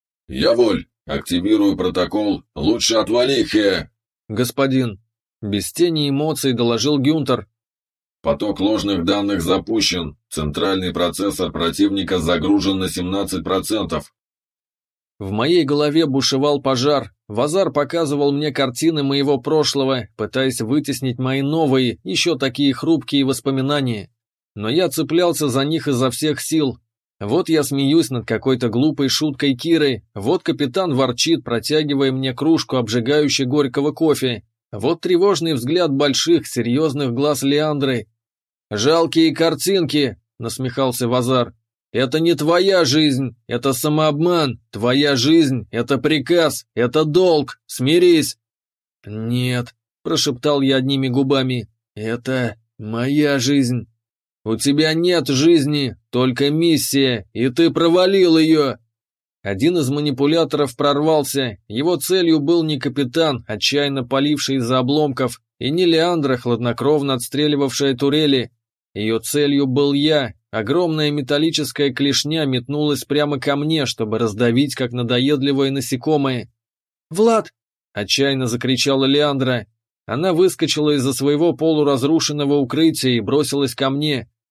«Я воль! Активирую протокол! Лучше отвали, Хе!» «Господин!» — без тени эмоций доложил Гюнтер. «Поток ложных данных запущен. Центральный процессор противника загружен на 17%. В моей голове бушевал пожар. Вазар показывал мне картины моего прошлого, пытаясь вытеснить мои новые, еще такие хрупкие воспоминания. Но я цеплялся за них изо всех сил. Вот я смеюсь над какой-то глупой шуткой Киры, вот капитан ворчит, протягивая мне кружку обжигающей горького кофе. Вот тревожный взгляд больших, серьезных глаз Леандры. «Жалкие картинки!» — насмехался Вазар. «Это не твоя жизнь, это самообман. Твоя жизнь — это приказ, это долг. Смирись!» «Нет», — прошептал я одними губами, — «это моя жизнь». «У тебя нет жизни, только миссия, и ты провалил ее!» Один из манипуляторов прорвался, его целью был не капитан, отчаянно паливший из-за обломков, и не Леандра, хладнокровно отстреливавшая турели. Ее целью был я. Огромная металлическая клешня метнулась прямо ко мне, чтобы раздавить, как надоедливое насекомое. «Влад!» — отчаянно закричала Леандра. Она выскочила из-за своего полуразрушенного укрытия и бросилась ко мне.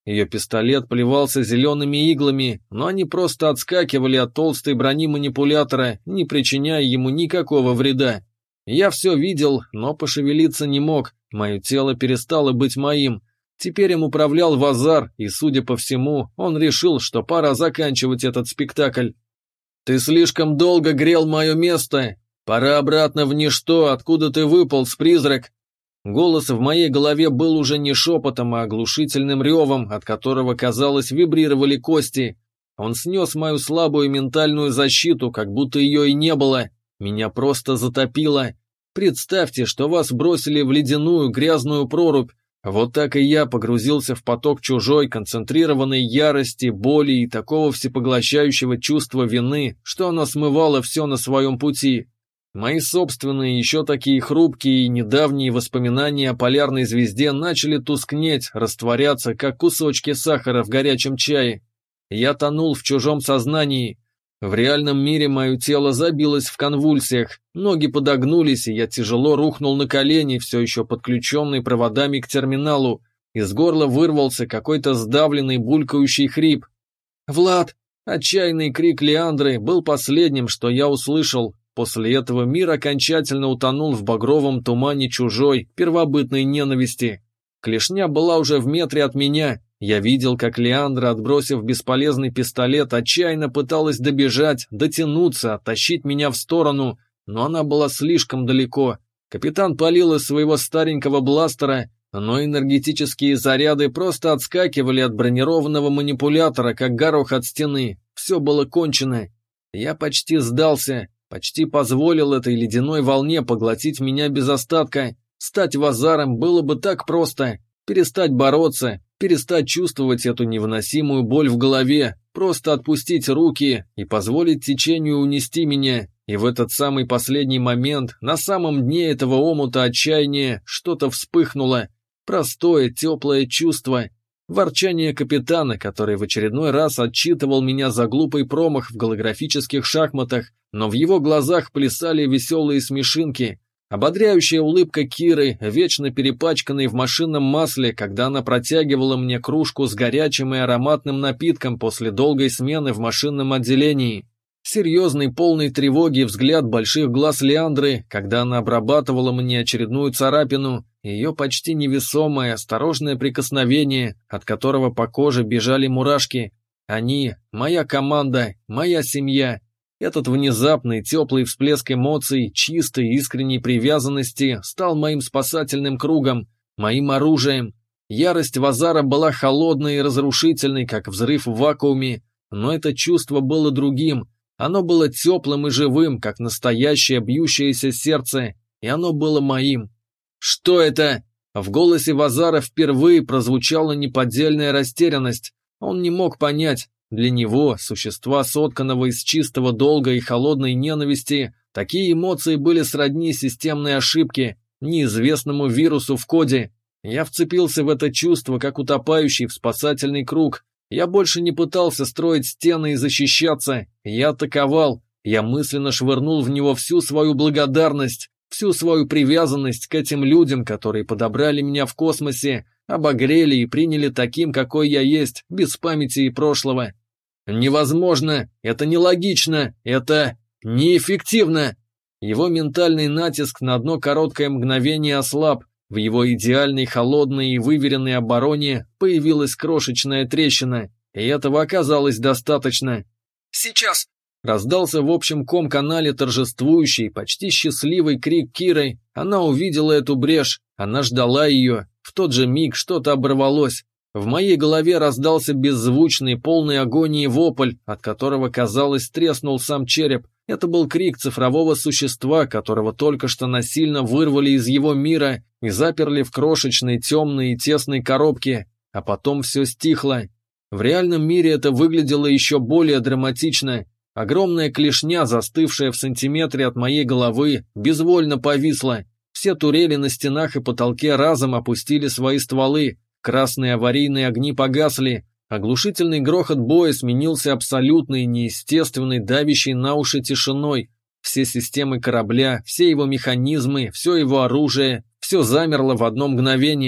Ее пистолет плевался зелеными иглами, но они просто отскакивали от толстой брони манипулятора, не причиняя ему никакого вреда. Я все видел, но пошевелиться не мог, мое тело перестало быть моим. Теперь им управлял Вазар, и, судя по всему, он решил, что пора заканчивать этот спектакль. «Ты слишком долго грел мое место. Пора обратно в ничто, откуда ты выполз, призрак». Голос в моей голове был уже не шепотом, а оглушительным ревом, от которого, казалось, вибрировали кости. Он снес мою слабую ментальную защиту, как будто ее и не было. Меня просто затопило. Представьте, что вас бросили в ледяную грязную прорубь. Вот так и я погрузился в поток чужой, концентрированной ярости, боли и такого всепоглощающего чувства вины, что оно смывало все на своем пути. Мои собственные, еще такие хрупкие и недавние воспоминания о полярной звезде начали тускнеть, растворяться, как кусочки сахара в горячем чае. Я тонул в чужом сознании. В реальном мире мое тело забилось в конвульсиях, ноги подогнулись, и я тяжело рухнул на колени, все еще подключенный проводами к терминалу. Из горла вырвался какой-то сдавленный булькающий хрип. «Влад!» Отчаянный крик Леандры был последним, что я услышал. После этого мир окончательно утонул в багровом тумане чужой, первобытной ненависти. Клешня была уже в метре от меня. Я видел, как Леандра, отбросив бесполезный пистолет, отчаянно пыталась добежать, дотянуться, оттащить меня в сторону, но она была слишком далеко. Капитан палил из своего старенького бластера, но энергетические заряды просто отскакивали от бронированного манипулятора, как горох от стены. Все было кончено. Я почти сдался, почти позволил этой ледяной волне поглотить меня без остатка. Стать Вазаром было бы так просто. Перестать бороться, перестать чувствовать эту невыносимую боль в голове, просто отпустить руки и позволить течению унести меня. И в этот самый последний момент, на самом дне этого омута отчаяния, что-то вспыхнуло. Простое, теплое чувство. Ворчание капитана, который в очередной раз отчитывал меня за глупый промах в голографических шахматах, но в его глазах плясали веселые смешинки. Ободряющая улыбка Киры, вечно перепачканной в машинном масле, когда она протягивала мне кружку с горячим и ароматным напитком после долгой смены в машинном отделении. Серьезный, полный тревоги взгляд больших глаз Леандры, когда она обрабатывала мне очередную царапину, ее почти невесомое, осторожное прикосновение, от которого по коже бежали мурашки. Они, моя команда, моя семья. Этот внезапный, теплый всплеск эмоций, чистой, искренней привязанности стал моим спасательным кругом, моим оружием. Ярость Вазара была холодной и разрушительной, как взрыв в вакууме, но это чувство было другим. Оно было теплым и живым, как настоящее бьющееся сердце, и оно было моим. «Что это?» В голосе Вазара впервые прозвучала неподдельная растерянность. Он не мог понять. Для него, существа, сотканного из чистого долга и холодной ненависти, такие эмоции были сродни системной ошибке, неизвестному вирусу в коде. Я вцепился в это чувство, как утопающий в спасательный круг. Я больше не пытался строить стены и защищаться. Я атаковал. Я мысленно швырнул в него всю свою благодарность, всю свою привязанность к этим людям, которые подобрали меня в космосе, обогрели и приняли таким, какой я есть, без памяти и прошлого. Невозможно, это нелогично, это неэффективно. Его ментальный натиск на одно короткое мгновение ослаб. В его идеальной, холодной и выверенной обороне появилась крошечная трещина, и этого оказалось достаточно. «Сейчас!» Раздался в общем ком-канале торжествующий, почти счастливый крик Киры. Она увидела эту брешь, она ждала ее. В тот же миг что-то оборвалось. В моей голове раздался беззвучный, полный агонии вопль, от которого, казалось, треснул сам череп. Это был крик цифрового существа, которого только что насильно вырвали из его мира и заперли в крошечной, темной и тесной коробке, а потом все стихло. В реальном мире это выглядело еще более драматично. Огромная клешня, застывшая в сантиметре от моей головы, безвольно повисла. Все турели на стенах и потолке разом опустили свои стволы. Красные аварийные огни погасли, оглушительный грохот боя сменился абсолютной, неестественной, давящей на уши тишиной. Все системы корабля, все его механизмы, все его оружие, все замерло в одно мгновение.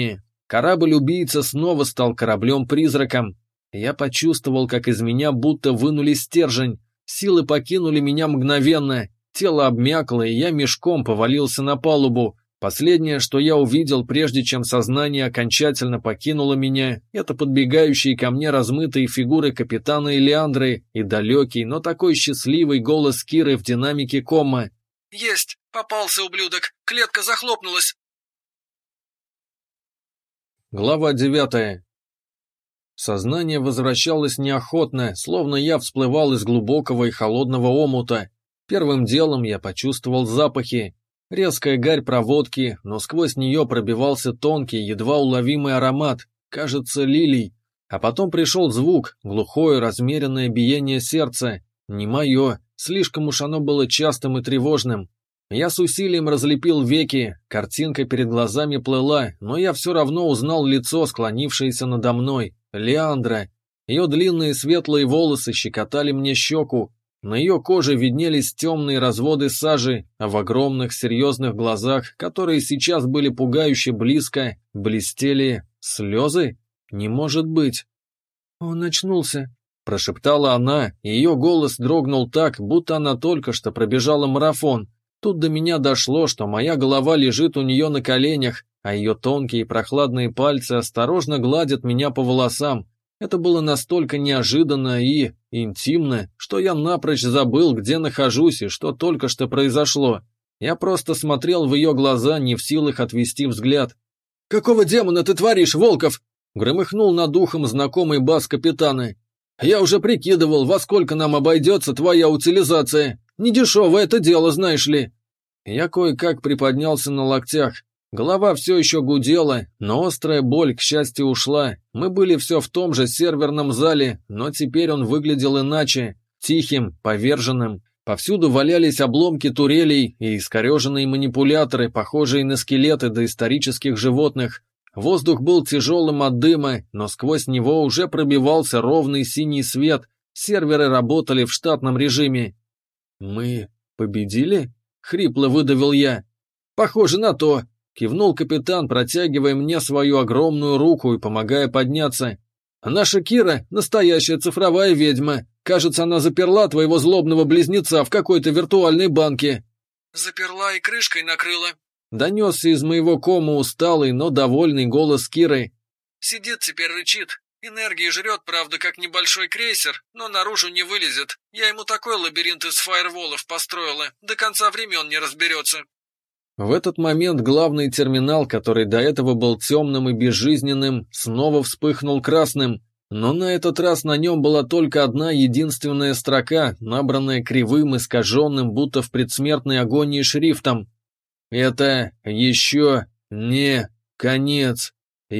Корабль-убийца снова стал кораблем-призраком. Я почувствовал, как из меня будто вынули стержень. Силы покинули меня мгновенно. Тело обмякло, и я мешком повалился на палубу. Последнее, что я увидел, прежде чем сознание окончательно покинуло меня, это подбегающие ко мне размытые фигуры капитана и Леандры и далекий, но такой счастливый голос Киры в динамике комма. «Есть! Попался, ублюдок! Клетка захлопнулась!» Глава 9. Сознание возвращалось неохотно, словно я всплывал из глубокого и холодного омута. Первым делом я почувствовал запахи. Резкая гарь проводки, но сквозь нее пробивался тонкий, едва уловимый аромат, кажется, лилий. А потом пришел звук, глухое, размеренное биение сердца. Не мое, слишком уж оно было частым и тревожным. Я с усилием разлепил веки, картинка перед глазами плыла, но я все равно узнал лицо, склонившееся надо мной, Леандра. Ее длинные светлые волосы щекотали мне щеку, на ее коже виднелись темные разводы сажи, а в огромных серьезных глазах, которые сейчас были пугающе близко, блестели слезы? Не может быть. «Он очнулся», — прошептала она, и ее голос дрогнул так, будто она только что пробежала марафон. Тут до меня дошло, что моя голова лежит у нее на коленях, а ее тонкие прохладные пальцы осторожно гладят меня по волосам. Это было настолько неожиданно и интимно, что я напрочь забыл, где нахожусь и что только что произошло. Я просто смотрел в ее глаза, не в силах отвести взгляд. «Какого демона ты творишь, Волков?» — громыхнул над ухом знакомый бас капитана. «Я уже прикидывал, во сколько нам обойдется твоя утилизация. Недешевое это дело, знаешь ли». Я кое-как приподнялся на локтях. Голова все еще гудела, но острая боль, к счастью, ушла. Мы были все в том же серверном зале, но теперь он выглядел иначе, тихим, поверженным. Повсюду валялись обломки турелей и искореженные манипуляторы, похожие на скелеты доисторических животных. Воздух был тяжелым от дыма, но сквозь него уже пробивался ровный синий свет. Серверы работали в штатном режиме. «Мы победили?» — хрипло выдавил я. «Похоже на то», — кивнул капитан, протягивая мне свою огромную руку и помогая подняться. «Наша Кира — настоящая цифровая ведьма. Кажется, она заперла твоего злобного близнеца в какой-то виртуальной банке». «Заперла и крышкой накрыла», — донесся из моего кома усталый, но довольный голос Киры. «Сидит теперь, рычит. Энергии жрет, правда, как небольшой крейсер, но наружу не вылезет. Я ему такой лабиринт из фаерволов построила, до конца времен не разберется». В этот момент главный терминал, который до этого был темным и безжизненным, снова вспыхнул красным, но на этот раз на нем была только одна единственная строка, набранная кривым, искаженным, будто в предсмертной агонии шрифтом. «Это еще не конец.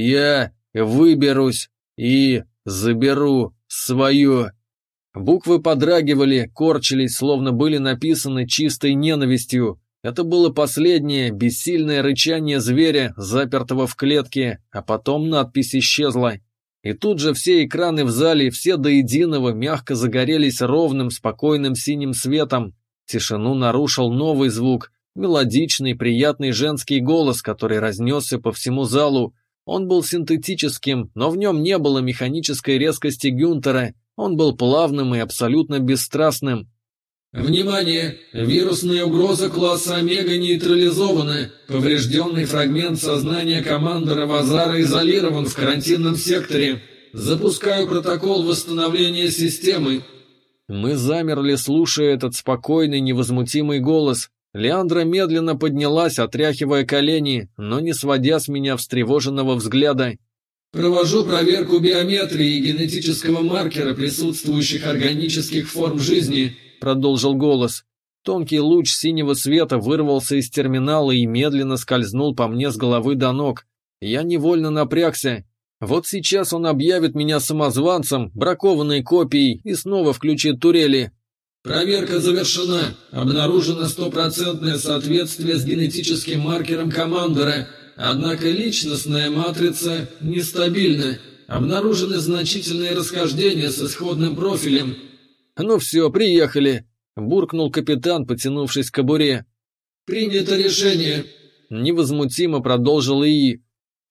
Я выберусь и заберу свое». Буквы подрагивали, корчились, словно были написаны чистой ненавистью. Это было последнее, бессильное рычание зверя, запертого в клетке, а потом надпись исчезла. И тут же все экраны в зале, все до единого, мягко загорелись ровным, спокойным синим светом. Тишину нарушил новый звук, мелодичный, приятный женский голос, который разнесся по всему залу. Он был синтетическим, но в нем не было механической резкости Гюнтера, он был плавным и абсолютно бесстрастным. «Внимание! Вирусная угроза класса Омега нейтрализована. Поврежденный фрагмент сознания командора Вазара изолирован в карантинном секторе. Запускаю протокол восстановления системы». Мы замерли, слушая этот спокойный, невозмутимый голос. Леандра медленно поднялась, отряхивая колени, но не сводя с меня встревоженного взгляда. «Провожу проверку биометрии и генетического маркера присутствующих органических форм жизни», — продолжил голос. Тонкий луч синего света вырвался из терминала и медленно скользнул по мне с головы до ног. Я невольно напрягся. Вот сейчас он объявит меня самозванцем, бракованной копией, и снова включит турели. «Проверка завершена. Обнаружено 100% соответствие с генетическим маркером командора. Однако личностная матрица нестабильна. Обнаружены значительные расхождения с исходным профилем». «Ну все, приехали», — буркнул капитан, потянувшись к кобуре. «Принято решение», — невозмутимо продолжил ИИ.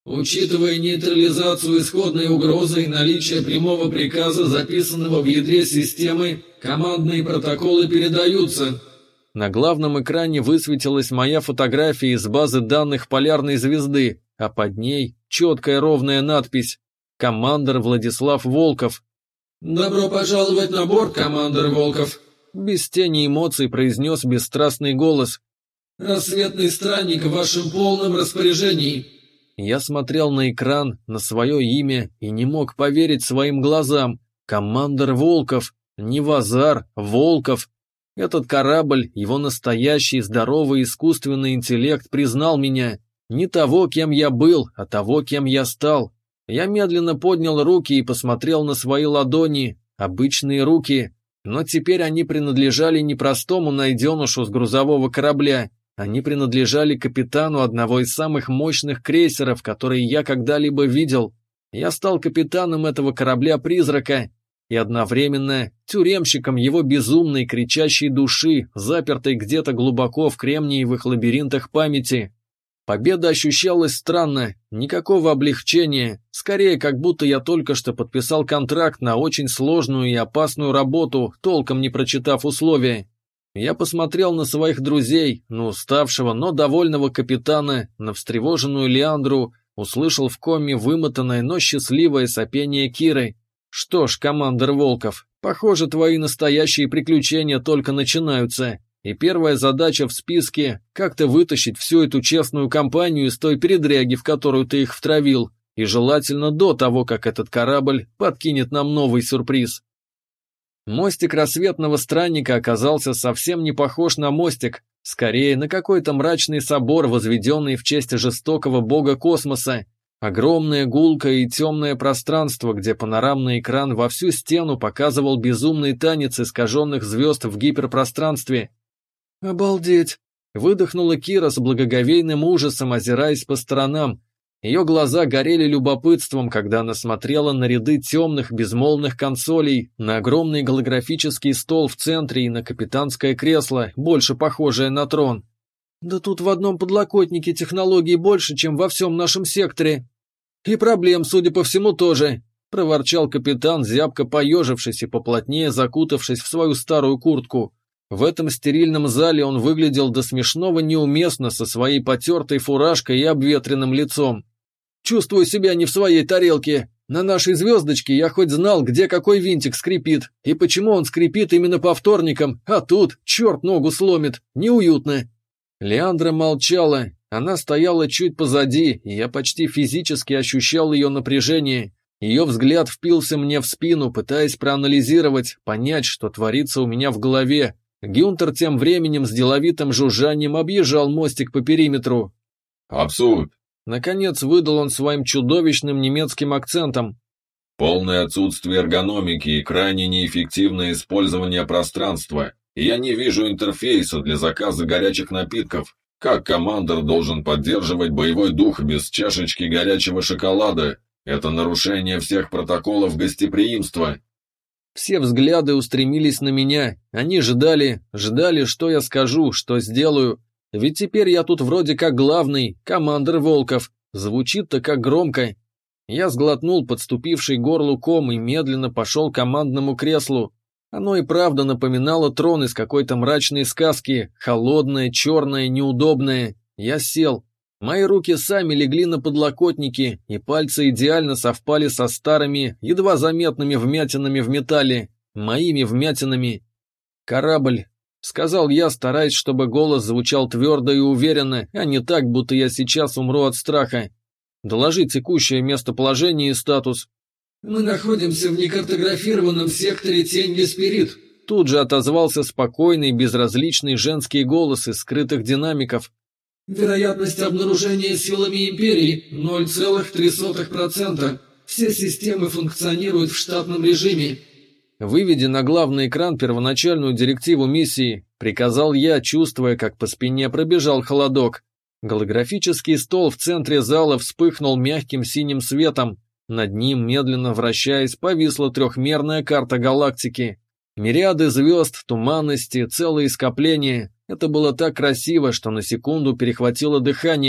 Учитывая нейтрализацию исходной угрозы и наличие прямого приказа, записанного в ядре системы, командные протоколы передаются. На главном экране высветилась моя фотография из базы данных полярной звезды, а под ней четкая ровная надпись «Командор Владислав Волков». «Добро пожаловать на борт, командор Волков», — без тени эмоций произнес бесстрастный голос. «Рассветный странник в вашем полном распоряжении». Я смотрел на экран, на свое имя и не мог поверить своим глазам. Командор Волков, не Вазар, Волков. Этот корабль, его настоящий здоровый искусственный интеллект признал меня. Не того, кем я был, а того, кем я стал. Я медленно поднял руки и посмотрел на свои ладони, обычные руки, но теперь они принадлежали не простому найденышу с грузового корабля, они принадлежали капитану одного из самых мощных крейсеров, которые я когда-либо видел. Я стал капитаном этого корабля-призрака и одновременно тюремщиком его безумной кричащей души, запертой где-то глубоко в кремниевых лабиринтах памяти. Победа ощущалась странно, никакого облегчения, скорее как будто я только что подписал контракт на очень сложную и опасную работу, толком не прочитав условия. Я посмотрел на своих друзей, на уставшего, но довольного капитана, на встревоженную Леандру, услышал в коме вымотанное, но счастливое сопение Киры. Что ж, командор Волков, похоже, твои настоящие приключения только начинаются. И первая задача в списке – как-то вытащить всю эту честную компанию из той передряги, в которую ты их втравил, и желательно до того, как этот корабль подкинет нам новый сюрприз. Мостик рассветного странника оказался совсем не похож на мостик, скорее на какой-то мрачный собор, возведенный в честь жестокого бога космоса. Огромное гулкое и темное пространство, где панорамный экран во всю стену показывал безумный танец искаженных звезд в гиперпространстве. «Обалдеть!» — выдохнула Кира с благоговейным ужасом, озираясь по сторонам. Ее глаза горели любопытством, когда она смотрела на ряды темных безмолвных консолей, на огромный голографический стол в центре и на капитанское кресло, больше похожее на трон. «Да тут в одном подлокотнике технологий больше, чем во всем нашем секторе. И проблем, судя по всему, тоже», — проворчал капитан, зябко поежившись и поплотнее закутавшись в свою старую куртку. В этом стерильном зале он выглядел до смешного неуместно со своей потертой фуражкой и обветренным лицом. «Чувствую себя не в своей тарелке. На нашей звездочке я хоть знал, где какой винтик скрипит, и почему он скрипит именно по вторникам, а тут черт ногу сломит. Неуютно». Леандра молчала. Она стояла чуть позади, и я почти физически ощущал ее напряжение. Ее взгляд впился мне в спину, пытаясь проанализировать, понять, что творится у меня в голове. Гюнтер тем временем с деловитым жужжанием объезжал мостик по периметру. «Абсурд!» Наконец выдал он своим чудовищным немецким акцентом. «Полное отсутствие эргономики и крайне неэффективное использование пространства. И я не вижу интерфейса для заказа горячих напитков. Как командор должен поддерживать боевой дух без чашечки горячего шоколада? Это нарушение всех протоколов гостеприимства». Все взгляды устремились на меня. Они ждали, что я скажу, что сделаю. Ведь теперь я тут вроде как главный, командор Волков. Звучит-то как громко. Я сглотнул подступивший к горлу ком и медленно пошел к командному креслу. Оно и правда напоминало трон из какой-то мрачной сказки, холодное, черное, неудобное. Я сел. Мои руки сами легли на подлокотники, и пальцы идеально совпали со старыми, едва заметными вмятинами в металле, моими вмятинами. «Корабль», — сказал я, стараясь, чтобы голос звучал твердо и уверенно, а не так, будто я сейчас умру от страха. «Доложи текущее местоположение и статус». «Мы находимся в некартографированном секторе Тень Гесперид», — тут же отозвался спокойный, безразличный женский голос из скрытых динамиков. «Вероятность обнаружения силами Империи 0,03%. Все системы функционируют в штатном режиме». «Выведи на главный экран первоначальную директиву миссии», — приказал я, чувствуя, как по спине пробежал холодок. Голографический стол в центре зала вспыхнул мягким синим светом. Над ним, медленно вращаясь, повисла трехмерная карта галактики. Мириады звезд, туманности, целые скопления. Это было так красиво, что на секунду перехватило дыхание.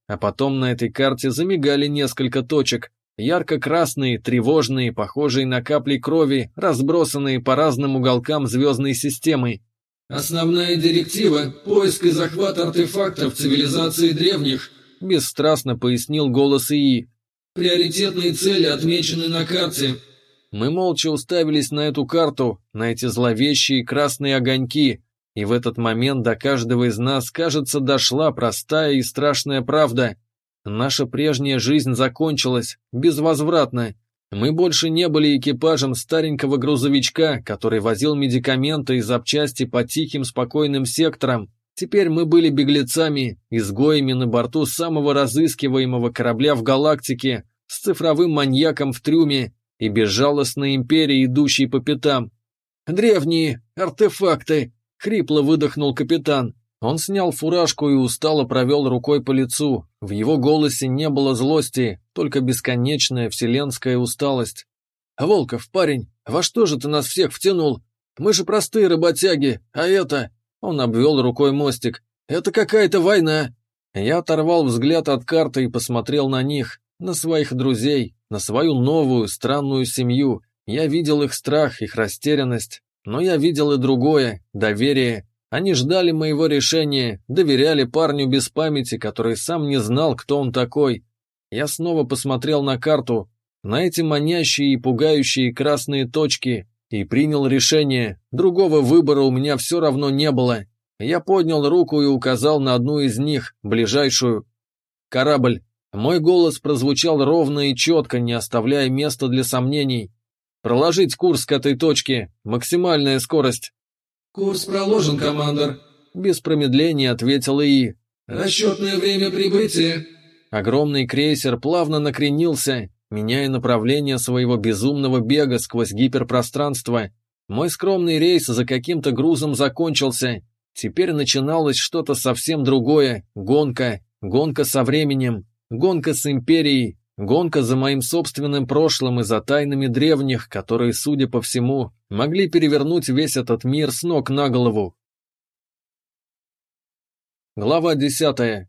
а потом на этой карте замигали несколько точек, ярко-красные, тревожные, похожие на капли крови, разбросанные по разным уголкам звездной системы. «Основная директива – поиск и захват артефактов цивилизации древних», – бесстрастно пояснил голос ИИ. «Приоритетные цели отмечены на карте». Мы молча уставились на эту карту, на эти зловещие красные огоньки, и в этот момент до каждого из нас, кажется, дошла простая и страшная правда. Наша прежняя жизнь закончилась, безвозвратно. Мы больше не были экипажем старенького грузовичка, который возил медикаменты и запчасти по тихим спокойным секторам. Теперь мы были беглецами, изгоями на борту самого разыскиваемого корабля в галактике, с цифровым маньяком в трюме и безжалостной империей, идущей по пятам. «Древние артефакты!» — хрипло выдохнул капитан. Он снял фуражку и устало провел рукой по лицу. В его голосе не было злости, только бесконечная вселенская усталость. «Волков, парень, во что же ты нас всех втянул? Мы же простые работяги, а это...» Он обвел рукой мостик. «Это какая-то война!» Я оторвал взгляд от карты и посмотрел на них, на своих друзей, на свою новую, странную семью. Я видел их страх, их растерянность, но я видел и другое, доверие. Они ждали моего решения, доверяли парню без памяти, который сам не знал, кто он такой. Я снова посмотрел на карту, на эти манящие и пугающие красные точки, и принял решение. Другого выбора у меня все равно не было. Я поднял руку и указал на одну из них, ближайшую. «Корабль». Мой голос прозвучал ровно и четко, не оставляя места для сомнений. «Проложить курс к этой точке. Максимальная скорость». «Курс проложен, командор», — без промедления ответил ИИ. «Расчетное время прибытия». Огромный крейсер плавно накренился, меняя направление своего безумного бега сквозь гиперпространство. Мой скромный рейс за каким-то грузом закончился. Теперь начиналось что-то совсем другое. Гонка со временем, гонка с империей, гонка за моим собственным прошлым и за тайнами древних, которые, судя по всему, могли перевернуть весь этот мир с ног на голову. Глава 10.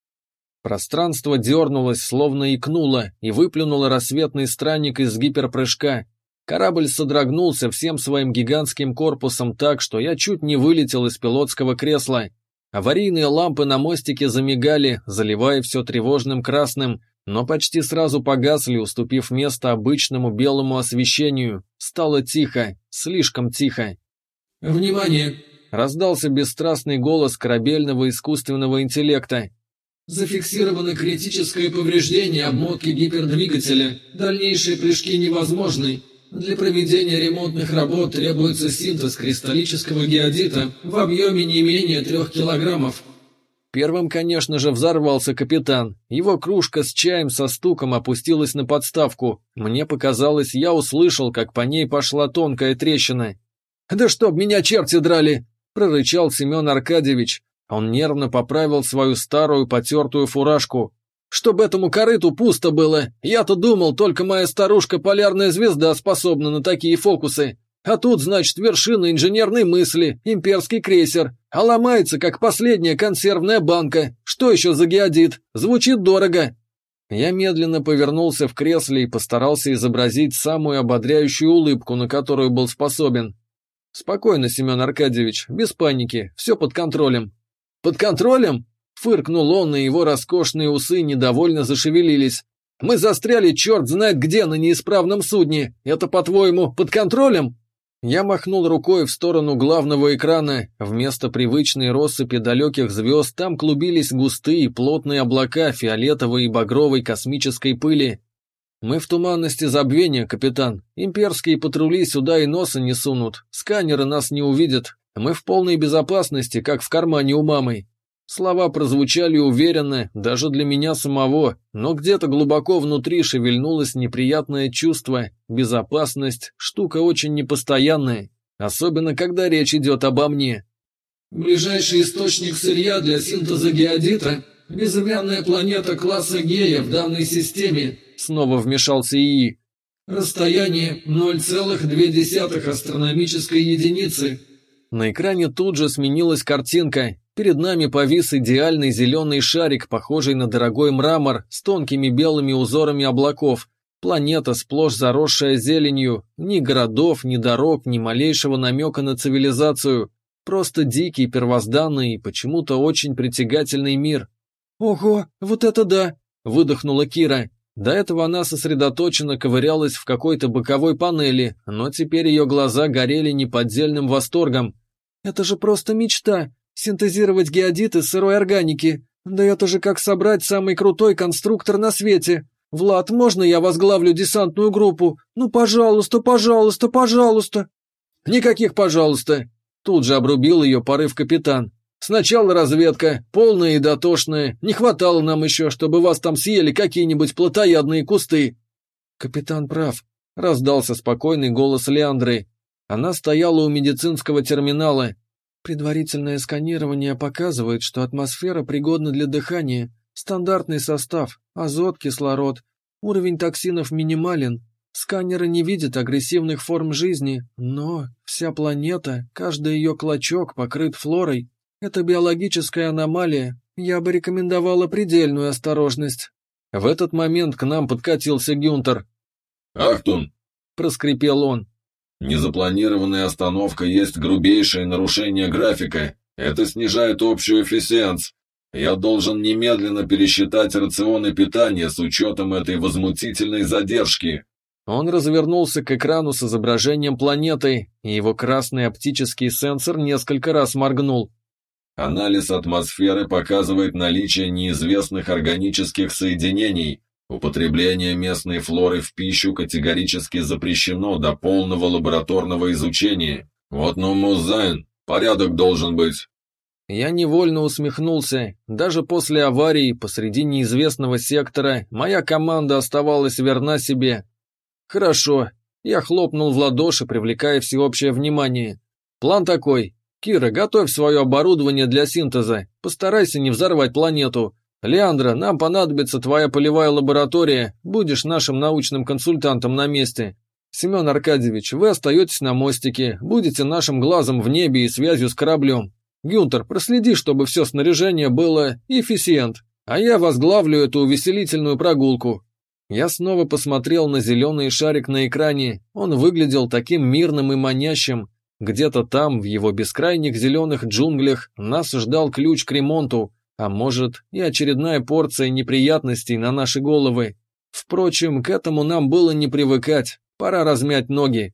Пространство дернулось, словно икнуло, и выплюнуло рассветный странник из гиперпрыжка. Корабль содрогнулся всем своим гигантским корпусом так, что я чуть не вылетел из пилотского кресла. Аварийные лампы на мостике замигали, заливая все тревожным красным, но почти сразу погасли, уступив место обычному белому освещению. Стало тихо, слишком тихо. «Внимание!» — раздался бесстрастный голос корабельного искусственного интеллекта. «Зафиксировано критическое повреждение обмотки гипердвигателя. Дальнейшие прыжки невозможны. Для проведения ремонтных работ требуется синтез кристаллического геодита в объеме не менее 3 килограммов». Первым, конечно же, взорвался капитан. Его кружка с чаем со стуком опустилась на подставку. Мне показалось, я услышал, как по ней пошла тонкая трещина. «Да чтоб меня черти драли!» — прорычал Семен Аркадьевич. Он нервно поправил свою старую потертую фуражку. «Чтоб этому корыту пусто было! Я-то думал, только моя старушка-полярная звезда способна на такие фокусы. А тут, значит, вершина инженерной мысли, имперский крейсер, а ломается, как последняя консервная банка. Что еще за геодит? Звучит дорого». Я медленно повернулся в кресле и постарался изобразить самую ободряющую улыбку, на которую был способен. «Спокойно, Семен Аркадьевич, без паники, все под контролем». «Под контролем?» — фыркнул он, и его роскошные усы недовольно зашевелились. «Мы застряли черт знает где на неисправном судне. Это, по-твоему, под контролем?» Я махнул рукой в сторону главного экрана. Вместо привычной россыпи далеких звезд там клубились густые плотные облака фиолетовой и багровой космической пыли. «Мы в туманности забвения, капитан. Имперские патрули сюда и носа не сунут. Сканеры нас не увидят. Мы в полной безопасности, как в кармане у мамы». Слова прозвучали уверенно, даже для меня самого, но где-то глубоко внутри шевельнулось неприятное чувство. Безопасность – штука очень непостоянная, особенно когда речь идет обо мне. «Ближайший источник сырья для синтеза геодита – безымянная планета класса Гея в данной системе», – снова вмешался ИИ. «Расстояние 0,2 астрономической единицы». На экране тут же сменилась картинка. Перед нами повис идеальный зеленый шарик, похожий на дорогой мрамор с тонкими белыми узорами облаков. Планета, сплошь заросшая зеленью, ни городов, ни дорог, ни малейшего намека на цивилизацию. Просто дикий, первозданный и почему-то очень притягательный мир. «Ого, вот это да!» – выдохнула Кира. До этого она сосредоточенно ковырялась в какой-то боковой панели, но теперь ее глаза горели неподдельным восторгом. «Это же просто мечта! Синтезировать геодит из сырой органики! Да это же как собрать самый крутой конструктор на свете! Влад, можно я возглавлю десантную группу? Ну, пожалуйста, пожалуйста, пожалуйста!» «Никаких «пожалуйста!» Тут же обрубил ее порыв капитан. «Сначала разведка, полная и дотошная. Не хватало нам еще, чтобы вас там съели какие-нибудь плотоядные кусты». «Капитан прав», — раздался спокойный голос Леандры. Она стояла у медицинского терминала. «Предварительное сканирование показывает, что атмосфера пригодна для дыхания. Стандартный состав, азот, кислород. Уровень токсинов минимален. Сканеры не видят агрессивных форм жизни, но вся планета, каждый ее клочок покрыт флорой. Это биологическая аномалия. Я бы рекомендовала предельную осторожность». В этот момент к нам подкатился Гюнтер. «Ахтун!» — проскрипел он. «Незапланированная остановка есть грубейшее нарушение графика. Это снижает общую эффициенс. Я должен немедленно пересчитать рационы питания с учетом этой возмутительной задержки». Он развернулся к экрану с изображением планеты, и его красный оптический сенсор несколько раз моргнул. Анализ атмосферы показывает наличие неизвестных органических соединений. Употребление местной флоры в пищу категорически запрещено до полного лабораторного изучения. Вот Музайн, порядок должен быть. Я невольно усмехнулся. Даже после аварии посреди неизвестного сектора моя команда оставалась верна себе. «Хорошо». Я хлопнул в ладоши, привлекая всеобщее внимание. «План такой. Кира, готовь свое оборудование для синтеза. Постарайся не взорвать планету. Леандра, нам понадобится твоя полевая лаборатория. Будешь нашим научным консультантом на месте. Семен Аркадьевич, вы остаетесь на мостике. Будете нашим глазом в небе и связью с кораблем. Гюнтер, проследи, чтобы все снаряжение было эффициент. А я возглавлю эту увеселительную прогулку». Я снова посмотрел на зеленый шарик на экране. Он выглядел таким мирным и манящим. Где-то там, в его бескрайних зеленых джунглях, нас ждал ключ к ремонту, а может и очередная порция неприятностей на наши головы. Впрочем, к этому нам было не привыкать, пора размять ноги.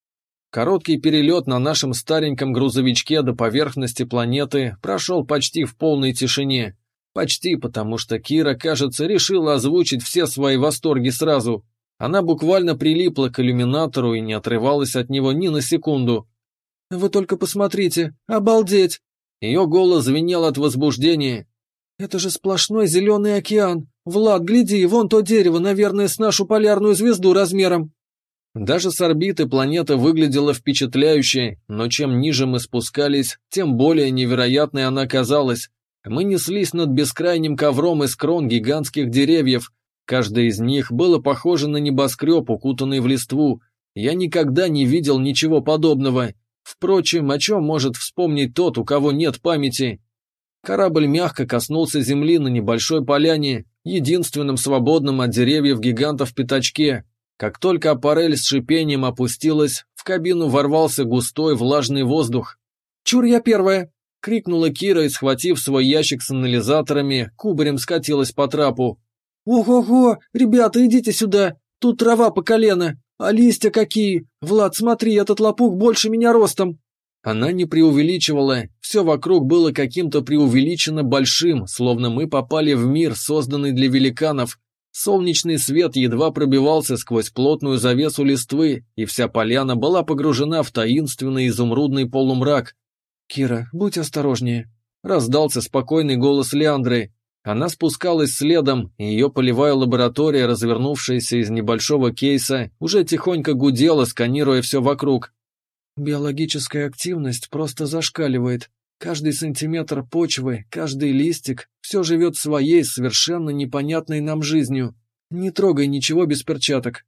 Короткий перелет на нашем стареньком грузовичке до поверхности планеты прошел почти в полной тишине. Почти, потому что Кира, кажется, решила озвучить все свои восторги сразу. Она буквально прилипла к иллюминатору и не отрывалась от него ни на секунду. «Вы только посмотрите! Обалдеть!» Ее голос звенел от возбуждения. «Это же сплошной зеленый океан! Влад, гляди, вон то дерево, наверное, с нашу полярную звезду размером!» Даже с орбиты планета выглядела впечатляюще, но чем ниже мы спускались, тем более невероятной она казалась. Мы неслись над бескрайним ковром из крон гигантских деревьев. Каждое из них было похоже на небоскреб, укутанный в листву. Я никогда не видел ничего подобного. Впрочем, о чем может вспомнить тот, у кого нет памяти? Корабль мягко коснулся земли на небольшой поляне, единственном свободном от деревьев гигантов пятачке. Как только аппарель с шипением опустилась, в кабину ворвался густой влажный воздух. «Чур, я первая!» — крикнула Кира и, схватив свой ящик с анализаторами, кубарем скатилась по трапу. «Ого-го! Ребята, идите сюда! Тут трава по колено! А листья какие! Влад, смотри, этот лопух больше меня ростом!» Она не преувеличивала, все вокруг было каким-то преувеличенно большим, словно мы попали в мир, созданный для великанов. Солнечный свет едва пробивался сквозь плотную завесу листвы, и вся поляна была погружена в таинственный изумрудный полумрак. «Кира, будь осторожнее», — раздался спокойный голос Леандры. Она спускалась следом, и ее полевая лаборатория, развернувшаяся из небольшого кейса, уже тихонько гудела, сканируя все вокруг. «Биологическая активность просто зашкаливает. Каждый сантиметр почвы, каждый листик, все живет своей, совершенно непонятной нам жизнью. Не трогай ничего без перчаток».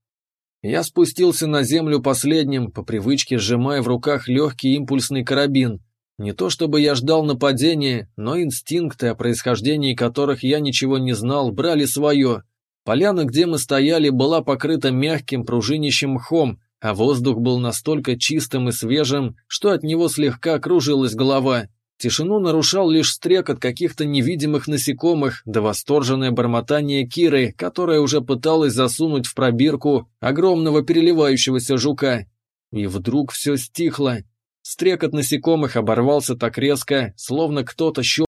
Я спустился на землю последним, по привычке сжимая в руках легкий импульсный карабин. Не то чтобы я ждал нападения, но инстинкты, о происхождении которых я ничего не знал, брали свое. Поляна, где мы стояли, была покрыта мягким пружинищем мхом, а воздух был настолько чистым и свежим, что от него слегка кружилась голова. Тишину нарушал лишь стрекот каких-то невидимых насекомых, да восторженное бормотание Киры, которая уже пыталась засунуть в пробирку огромного переливающегося жука. И вдруг все стихло. Стрекот насекомых оборвался так резко, словно кто-то щелкнул